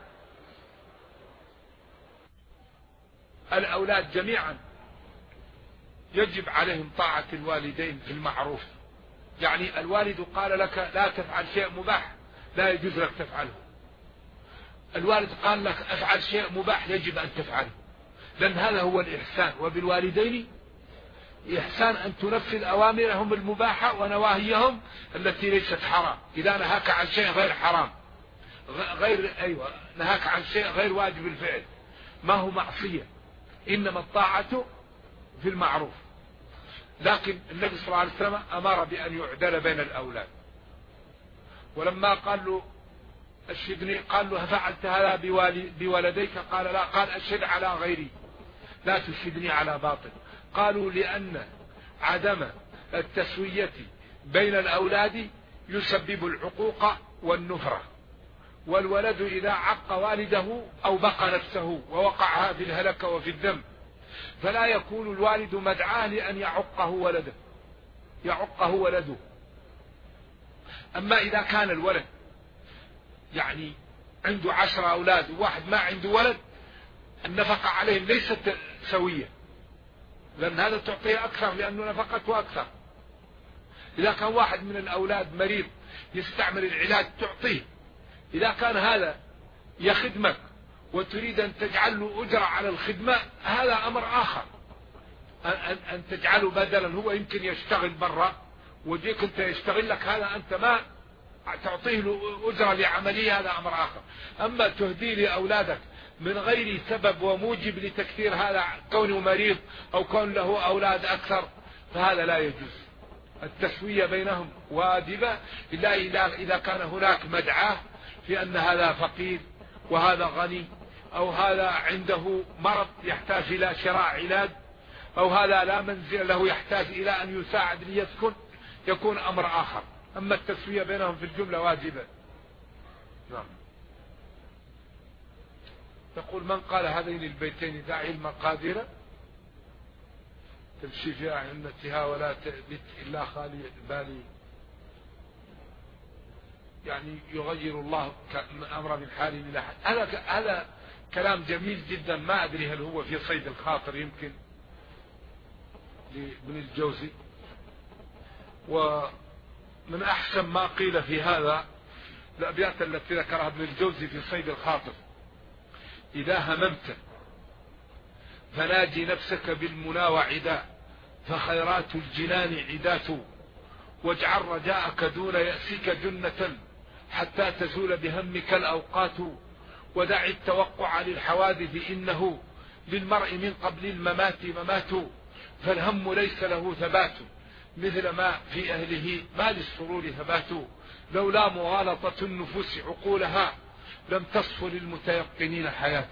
الأولاد جميعا يجب عليهم طاعة الوالدين في المعروف، يعني الوالد قال لك لا تفعل شيء مباح لا يجوز لك تفعله، الوالد قال لك افعل شيء مباح يجب أن تفعله، لأن هذا هو الإحسان. وبالوالدين إحسان أن تنفذ أوامرهم المباحة ونواهيهم التي ليست حرام. إذا نهاك عن شيء غير حرام نهاك عن شيء غير واجب الفعل ما هو معصية، إنما الطاعة في المعروف. لكن النبي صلى الله عليه وسلم أمر بأن يعدل بين الأولاد. ولما قال له أشهدني، قال له فعلت هذا بولديك؟ قال لا. قال أشهد على غيري، لا تشهدني على باطل. قالوا لأن عدم التسوية بين الأولاد يسبب العقوق والنفرة، والولد إذا عق والده أو بقى نفسه ووقعها في الهلكة وفي الذنب، فلا يكون الوالد مدعاه لأن يعقه ولده. أما إذا كان الولد يعني عنده 10 أولاد وواحد ما عنده ولد، النفقة عليهم ليست سوية، لأن هذا تعطيه أكثر لأنه نفقته أكثر. إذا كان واحد من الأولاد مريض يستعمل العلاج تعطيه. إذا كان هذا يخدمك وتريد أن تجعل له أجرة على الخدمة، هذا أمر آخر. أن تجعله بدلا، هو يمكن يشتغل برا وجيك أنت يشتغل لك، هذا أنت ما تعطيه له أجرة لعملية، هذا أمر آخر. أما تهدي لأولادك من غير سبب وموجب لتكثير هذا كونه مريض أو كون له أولاد أكثر، فهذا لا يجوز. التسوية بينهم واجبة إلا إذا كان هناك مدعاة في أن هذا فقير وهذا غني، أو هذا عنده مرض يحتاج إلى شراء علاج، أو هذا لا منزل له يحتاج إلى أن يساعد ليسكن، يكون أمر آخر. أما التسوية بينهم في الجملة واجبة. نعم. يقول من قال هذين البيتين ذا علم قادرة تمشي في أعنتها ولا تبت إلا خالي البالي، يعني يغير الله أمر من حال إلى حال. هذا كلام جميل جدا، ما أدري هل هو في صيد الخاطر يمكن لابن الجوزي. ومن أحسن ما قيل في هذا الأبيات التي ذكرها ابن الجوزي في صيد الخاطر: إذا هممت فناجي نفسك بالمنى وعدا، فخيرات الجنان عدات، واجعل رجاءك دون يأسك جنة حتى تزول بهمك الأوقات، ودع التوقع للحوادث إنه للمرء من قبل الممات ممات، فالهم ليس له ثبات مثل ما في أهله ما للسرور ثبات، لولا مغالطة النفوس عقولها لم تصف للمتيقنين حياة.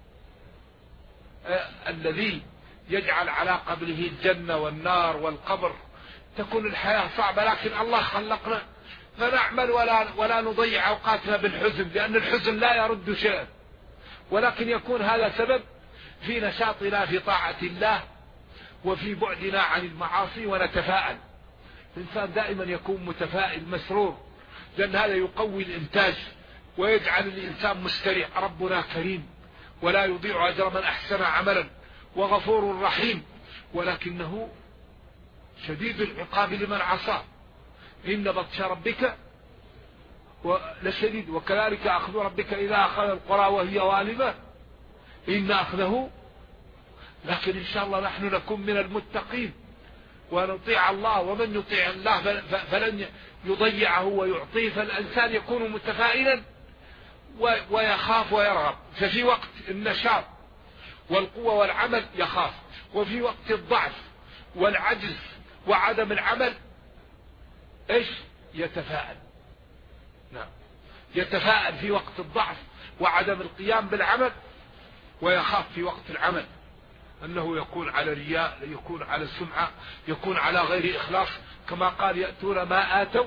الذي يجعل على قبله الجنة والنار والقبر تكون الحياة صعبة، لكن الله خلقنا فنعمل ولا نضيع أوقاتنا بالحزن، لأن الحزن لا يرد شيئا، ولكن يكون هذا سبب في نشاطنا في طاعة الله وفي بعدنا عن المعاصي، ونتفائل. الإنسان دائما يكون متفائل مسرور، لأن هذا يقوي الإنتاج ويجعل الإنسان مستريح. ربنا كريم ولا يضيع أجر من أحسن عملا وغفور رحيم، ولكنه شديد العقاب لمن عصى. إن بطش ربك لشديد، وكذلك أخذ ربك إذا أخذ القرى وهي ظالمة إن أخذه. لكن إن شاء الله نحن نكون من المتقين ونطيع الله، ومن يطيع الله فلن يضيعه ويعطيه. فالإنسان يكون متفائلا ويخاف ويرغب، ففي وقت النشاط والقوة والعمل يخاف، وفي وقت الضعف والعجز وعدم العمل ايش؟ يتفائل. نعم، يتفائل في وقت الضعف وعدم القيام بالعمل، ويخاف في وقت العمل أنه يكون على رياء، يكون على سمعة، يكون على غير إخلاص. كما قال يأتون ما آتوا،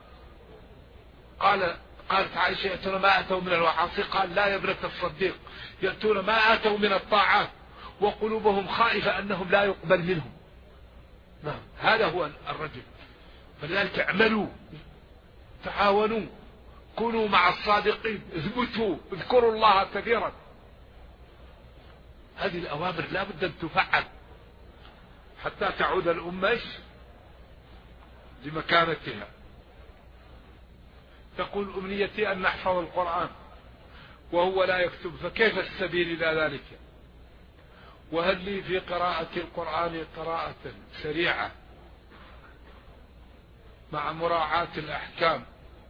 قالت عائشة يأتون ما آتوا من الوعاصي، قال لا يا ابنة الصديق، يأتون ما آتوا من الطاعات وقلوبهم خائفة أنهم لا يقبل منهم. نعم، هذا هو الرجل. فلذلك اعملوا، تعاونوا، كونوا مع الصادقين، اثبتوا، اذكروا الله كثيرا. هذه الأوامر لا بد أن تفعل حتى تعود الأمة لمكانتها. تقول أمنيتي أن نحفظ القرآن وهو لا يكتب، فكيف السبيل إلى ذلك؟ وهل لي في قراءة القرآن قراءة سريعة مع مراعاة الأحكام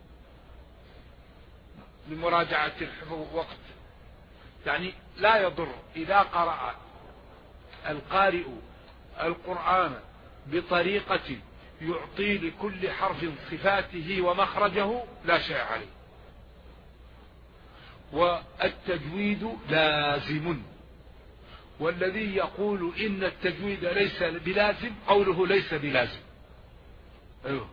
لمراجعة الحفظ وقت؟ يعني لا يضر إذا قرأ القارئ القرآن بطريقة يعطي لكل حرف صفاته ومخرجه لا شيء عليه. والتجويد لازم، والذي يقول إن التجويد ليس بلازم قوله ليس بلازم. أيوه.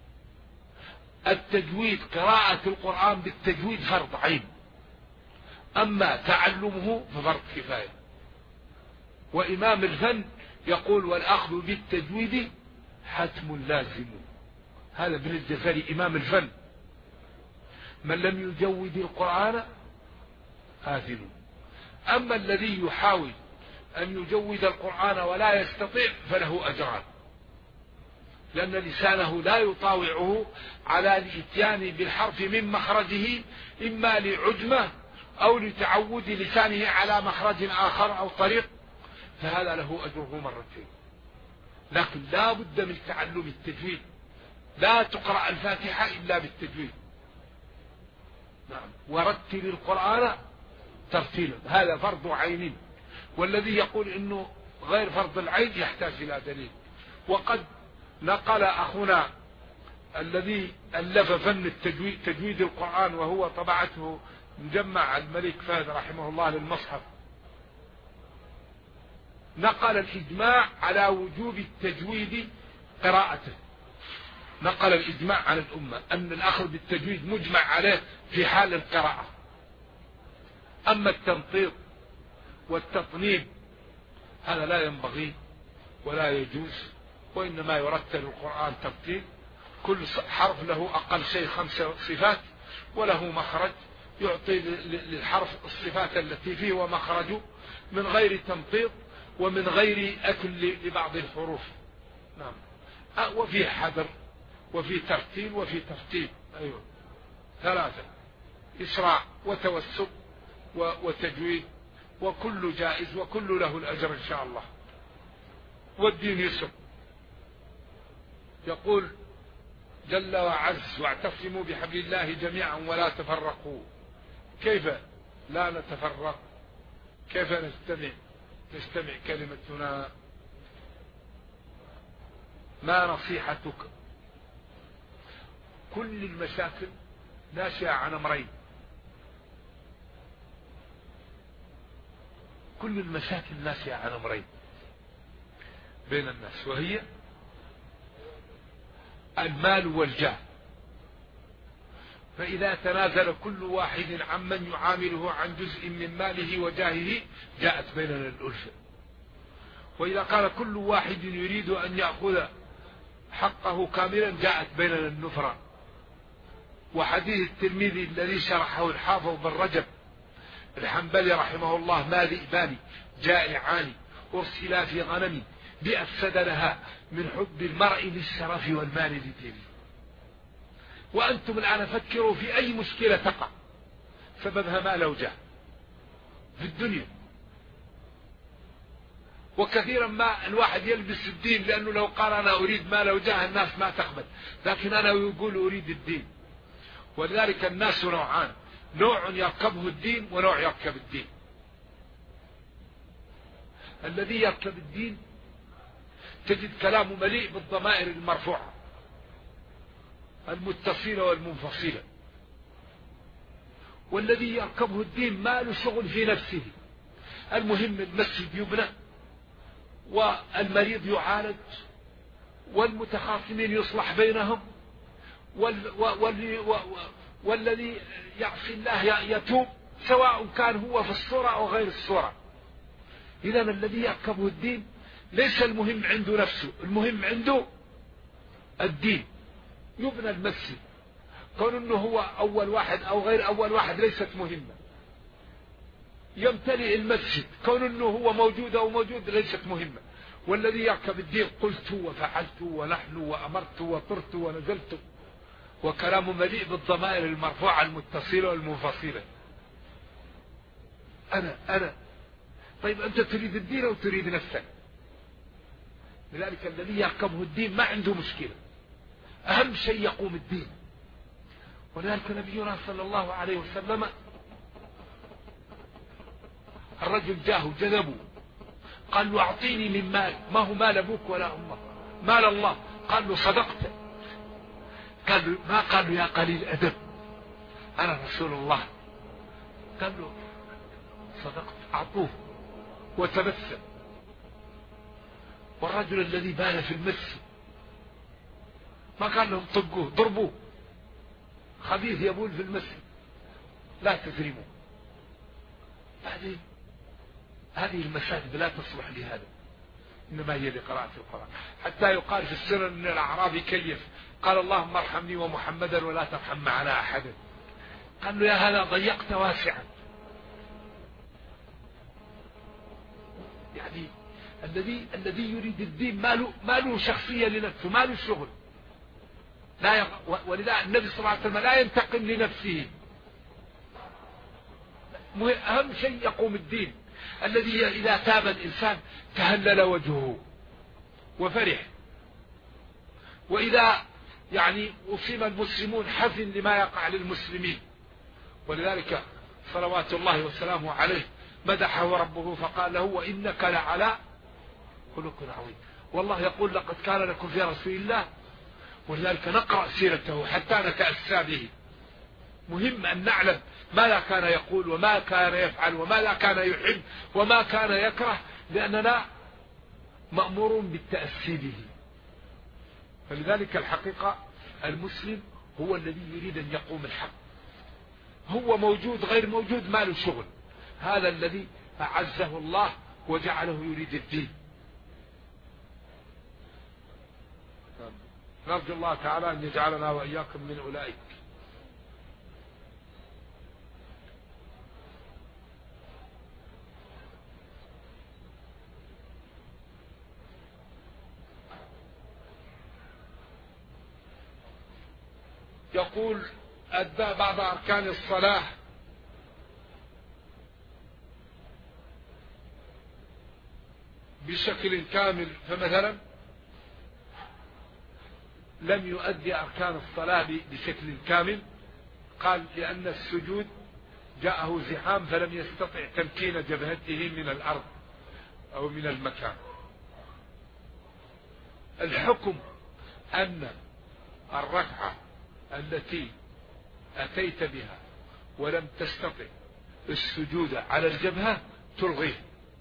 التجويد قراءة القرآن بالتجويد فرض عين، أما تعلمه ففرض كفاية. وإمام الفن يقول والأخذ بالتجويد حتم لازم. هذا بالنسبة لإمام الفن. من لم يجود القرآن آثم. أما الذي يحاول أن يجود القرآن ولا يستطيع فله أجران، لأن لسانه لا يطاوعه على الإتيان بالحرف من مخرجه، إما لعجمة أو لتعود لسانه على مخرج آخر أو طريق، فهذا له أجره مرتين. لكن لا بد من تعلم التجويد، لا تقرأ الفاتحة إلا بالتجويد. نعم. ورتل القرآن ترتيلا، هذا فرض عين. والذي يقول إنه غير فرض العين يحتاج إلى دليل. وقد نقل أخونا الذي ألف فن التجويد، تجويد القرآن، وهو طبعته مجمع الملك فهد رحمه الله للمصحف، نقل الإجماع على وجوب التجويد قراءته. نقل الإجماع عن الأمة أن الأخذ بالتجويد مجمع عليه في حال القراءة. أما التنطيط والتطنيب هذا لا ينبغي ولا يجوز، وإنما يرتل القرآن ترتيل، كل حرف له أقل شيء 5 صفات وله مخرج يعطي للحرف الصفات التي فيه ومخرجه، من غير تنطيط ومن غير أكل لبعض الحروف. نعم. وفي حذر وفي ترتيل وفي ترتيب. أيوة. 3: إسراع وتوسط وتجويد، وكل جائز وكل له الأجر إن شاء الله. والدين يسر. يقول جل وعز واعتصموا بحبل الله جميعا ولا تفرقوا. كيف لا نتفرق؟ كيف تجتمع كلمتنا؟ ما نصيحتك؟ كل المشاكل ناشئة عن أمرين. كل المشاكل ناشئة عن أمرين بين الناس، وهي المال والجاه. فإذا تنازل كل واحد عمن يعامله عن جزء من ماله وجاهه جاءت بيننا الألفة. وإذا قال كل واحد يريد أن يأخذ حقه كاملا جاءت بيننا النفرة. وحديث الترمذي الذي شرحه الحافظ بن رجب الحنبلي رحمه الله: ما ذئبان جائعان أرسلا في غنم بأفسد لها من حب المرء للشرف والمال للدين. وأنتم الآن فكروا في أي مشكلة تقع سببها مال وجاه في الدنيا. وكثيرا ما الواحد يلبس الدين، لأنه لو قال أنا أريد مال وجاه الناس ما تقبل، لكن أنا يقول أريد الدين. ولذلك الناس نوعان: نوع يركبه الدين ونوع يركب الدين. الذي يركب الدين تجد كلامه مليء بالضمائر المرفوعة المتصلة والمنفصلة. والذي يركبه الدين ما له شغل في نفسه، المهم المسجد يبنى والمريض يعالج والمتخاصمين يصلح بينهم والذي يعصي الله يتوب، سواء كان هو في الصورة أو غير الصورة. إذا الذي يركبه الدين ليس المهم عنده نفسه، المهم عنده الدين. يبنى المسجد، كون أنه هو أول واحد أو غير أول واحد ليست مهمة. يمتلئ المسجد، كون أنه هو موجود أو موجود ليست مهمة. والذي يركب الدين قلت وفعلت ونحن وأمرت وطرت ونزلت، وكلامه مليء بالضمائر المرفوعة المتصلة والمنفصلة. أنا طيب أنت تريد الدين أو تريد نفسك؟ لذلك الذي يركبه الدين ما عنده مشكلة، أهم شيء يقوم الدين. ولذلك نبينا صلى الله عليه وسلم الرجل جاه جذبه قال له أعطيني من مال، ما هو مال أبوك ولا أمك، مال الله. قال له صدقت. قال له ما قال له يا قليل أدب أنا رسول الله. قال له صدقت. أعطوه وتبسم. والرجل الذي بال في المسجد ما قال لهم طقوه ضربوه، خبيث يبول في المسجد لا تكرموه. هذه المساجد لا تصلح لهذا، إنما هي لقراءة القرآن. حتى يقال في السنن أن الأعرابي كيف قال اللهم ارحمني ومحمدا ولا ترحم معنا أحدا. قال له يا هذا ضيقت واسعا. يعني الذي يريد الدين ما له شخصية لنفسه، ما له شغل. ولذا النبي صلى الله عليه وسلم لا ينتقم لنفسه. أهم شيء يقوم الدين الذي إذا تاب الإنسان تهلل وجهه وفرح، وإذا أصيب المسلمون حزن لما يقع للمسلمين. ولذلك صلوات الله وسلامه عليه مدحه ربه فقال له وإنك لعلى خلق عظيم. والله يقول لقد كان لكم في رسول الله. ولذلك نقرأ سيرته حتى نتأسى به. مهم أن نعلم ماذا كان يقول وما كان يفعل وماذا كان يحب وما كان يكره، لأننا مأمور بالتأسي به. فلذلك الحقيقة المسلم هو الذي يريد أن يقوم الحق، هو موجود غير موجود ما له شغل. هذا الذي أعزه الله وجعله يريد الدين. نرجو الله تعالى أن يجعلنا وإياكم من أولئك. يقول أدى بعض أركان الصلاة بشكل كامل، فمثلا لم يؤدي أركان الصلاة بشكل كامل. قال لأن السجود جاءه زحام فلم يستطع تمكين جبهته من الأرض أو من المكان. الحكم أن الركعة التي أتيت بها ولم تستطع السجود على الجبهة تلغيه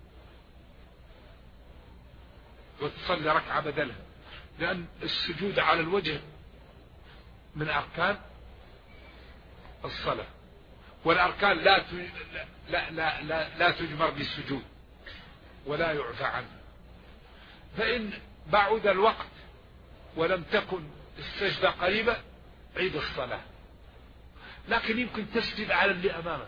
وتصلي ركعة بدلها، لأن السجود على الوجه من أركان الصلاة، والأركان لا تجمر بالسجود ولا يعفى عنه. فإن بعد الوقت ولم تكن السجدة قريبة عيد الصلاة، لكن يمكن تسجد على اللي أمامك.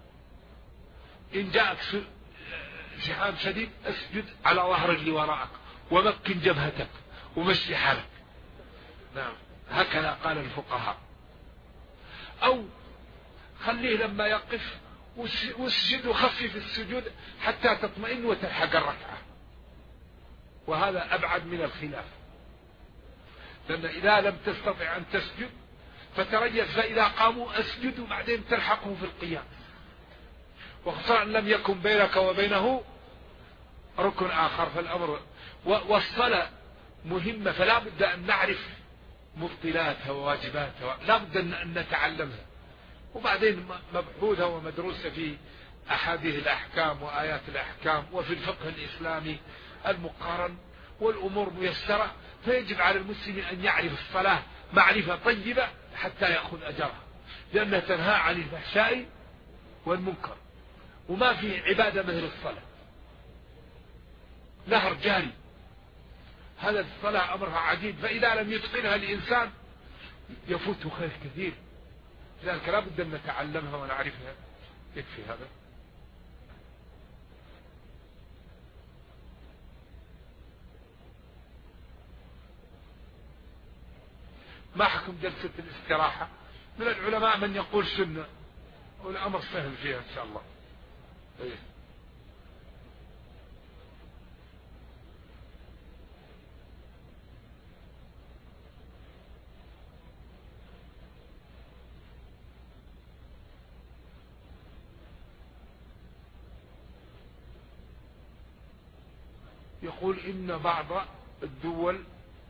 إن جاءك زحام شديد اسجد على ظهر اللي وراءك ومكن جبهتك ومشي حالك. نعم، هكذا قال الفقهاء. أو خليه لما يقف واسجد وخفف السجود حتى تطمئن وتلحق الركعة، وهذا أبعد من الخلاف. لأن إذا لم تستطع أن تسجد فتريث، فإذا قاموا أسجد وبعدين تلحقه في القيام، وخصوصا أن لم يكن بينك وبينه ركن آخر. فالأمر والصلاة مهمة، فلا بد أن نعرف مبطلاتها وواجباتها، لا بد أن نتعلمها، وبعدين مبحوثة ومدروسة في أحاديث الأحكام وآيات الأحكام وفي الفقه الإسلامي المقارن، والأمور ميسرة. فيجب على المسلم أن يعرف الصلاة معرفة طيبة حتى يأخذ أجرها، لأنها تنهى عن الفحشاء والمنكر، وما في عبادة مثل الصلاة، نهر جاري. هذا الصلاة أمرها عجيب، فإذا لم يتقنها الإنسان يفوته خير كثير. لذلك لا بد أن نتعلمها ونعرفها. يكفي هذا. ما حكم جلسة الاستراحة؟ من العلماء من يقول سنة، والأمر سهل فيها إن شاء الله. يقول إن بعض الدول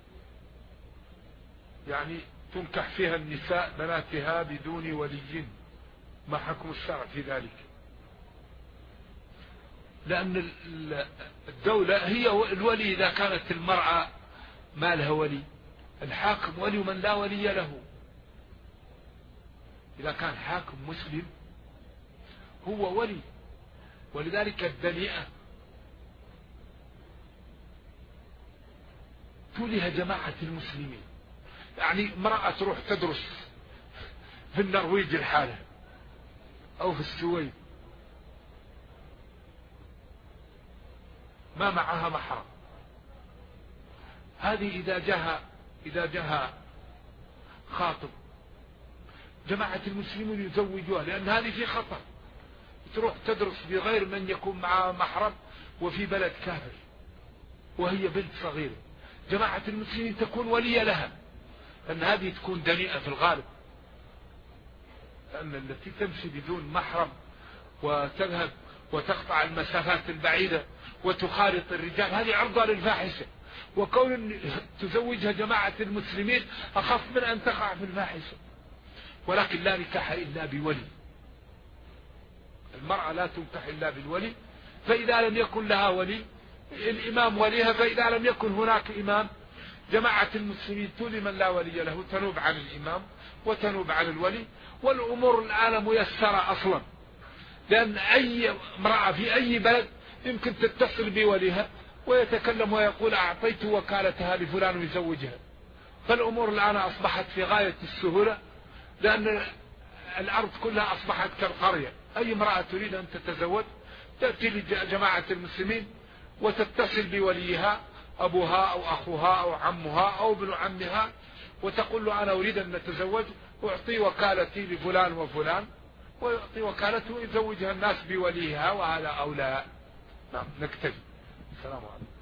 يعني تنكح فيها النساء بناتها بدون ولي، ما حكم الشرع في ذلك؟ لأن الدولة هي الولي. إذا كانت المرأة ما لها ولي، الحاكم ولي من لا ولي له. إذا كان حاكم مسلم هو ولي. ولذلك الدنيئة توليها جماعة المسلمين. يعني امرأة تروح تدرس في النرويج الحالة أو في السويد، ما معها محرم، هذه إذا جاء خاطب جماعة المسلمين يزوجوها، لأن هذه في خطر. تروح تدرس بغير من يكون معها محرم وفي بلد كافر وهي بنت صغيرة، جماعة المسلمين تكون ولية لها، لأن هذه تكون دنيئة في الغالب. لأن التي تمشي بدون محرم وتذهب وتقطع المسافات البعيدة وتخالط الرجال هذه عرضة للفاحشة، وكون تزوجها جماعة المسلمين أخف من أن تقع في الفاحشة. ولكن لا نكاح إلا بولي، المرأة لا تنكح إلا بالولي. فإذا لم يكن لها ولي الإمام وليها، فإذا لم يكن هناك إمام جماعة المسلمين تولي من لا ولي له، تنوب عن الإمام وتنوب عن الولي. والأمور الآن ميسرة أصلا، لأن أي امرأة في أي بلد يمكن تتصل بوليها ويتكلم ويقول أعطيت وكالتها لفلان يزوجها. فالأمور الآن أصبحت في غاية السهولة، لأن الأرض كلها أصبحت كالقرية. أي امرأة تريد أن تتزوج تأتي لجماعة المسلمين وتتصل بوليها، أبوها أو أخوها أو عمها أو ابن عمها، وتقول له أنا أريد أن نتزوج، أعطي وكالتي لفلان وفلان، ويعطي وكالته يزوجها الناس بوليها، وهذا أولى. نعم، نكتفي. السلام عليكم.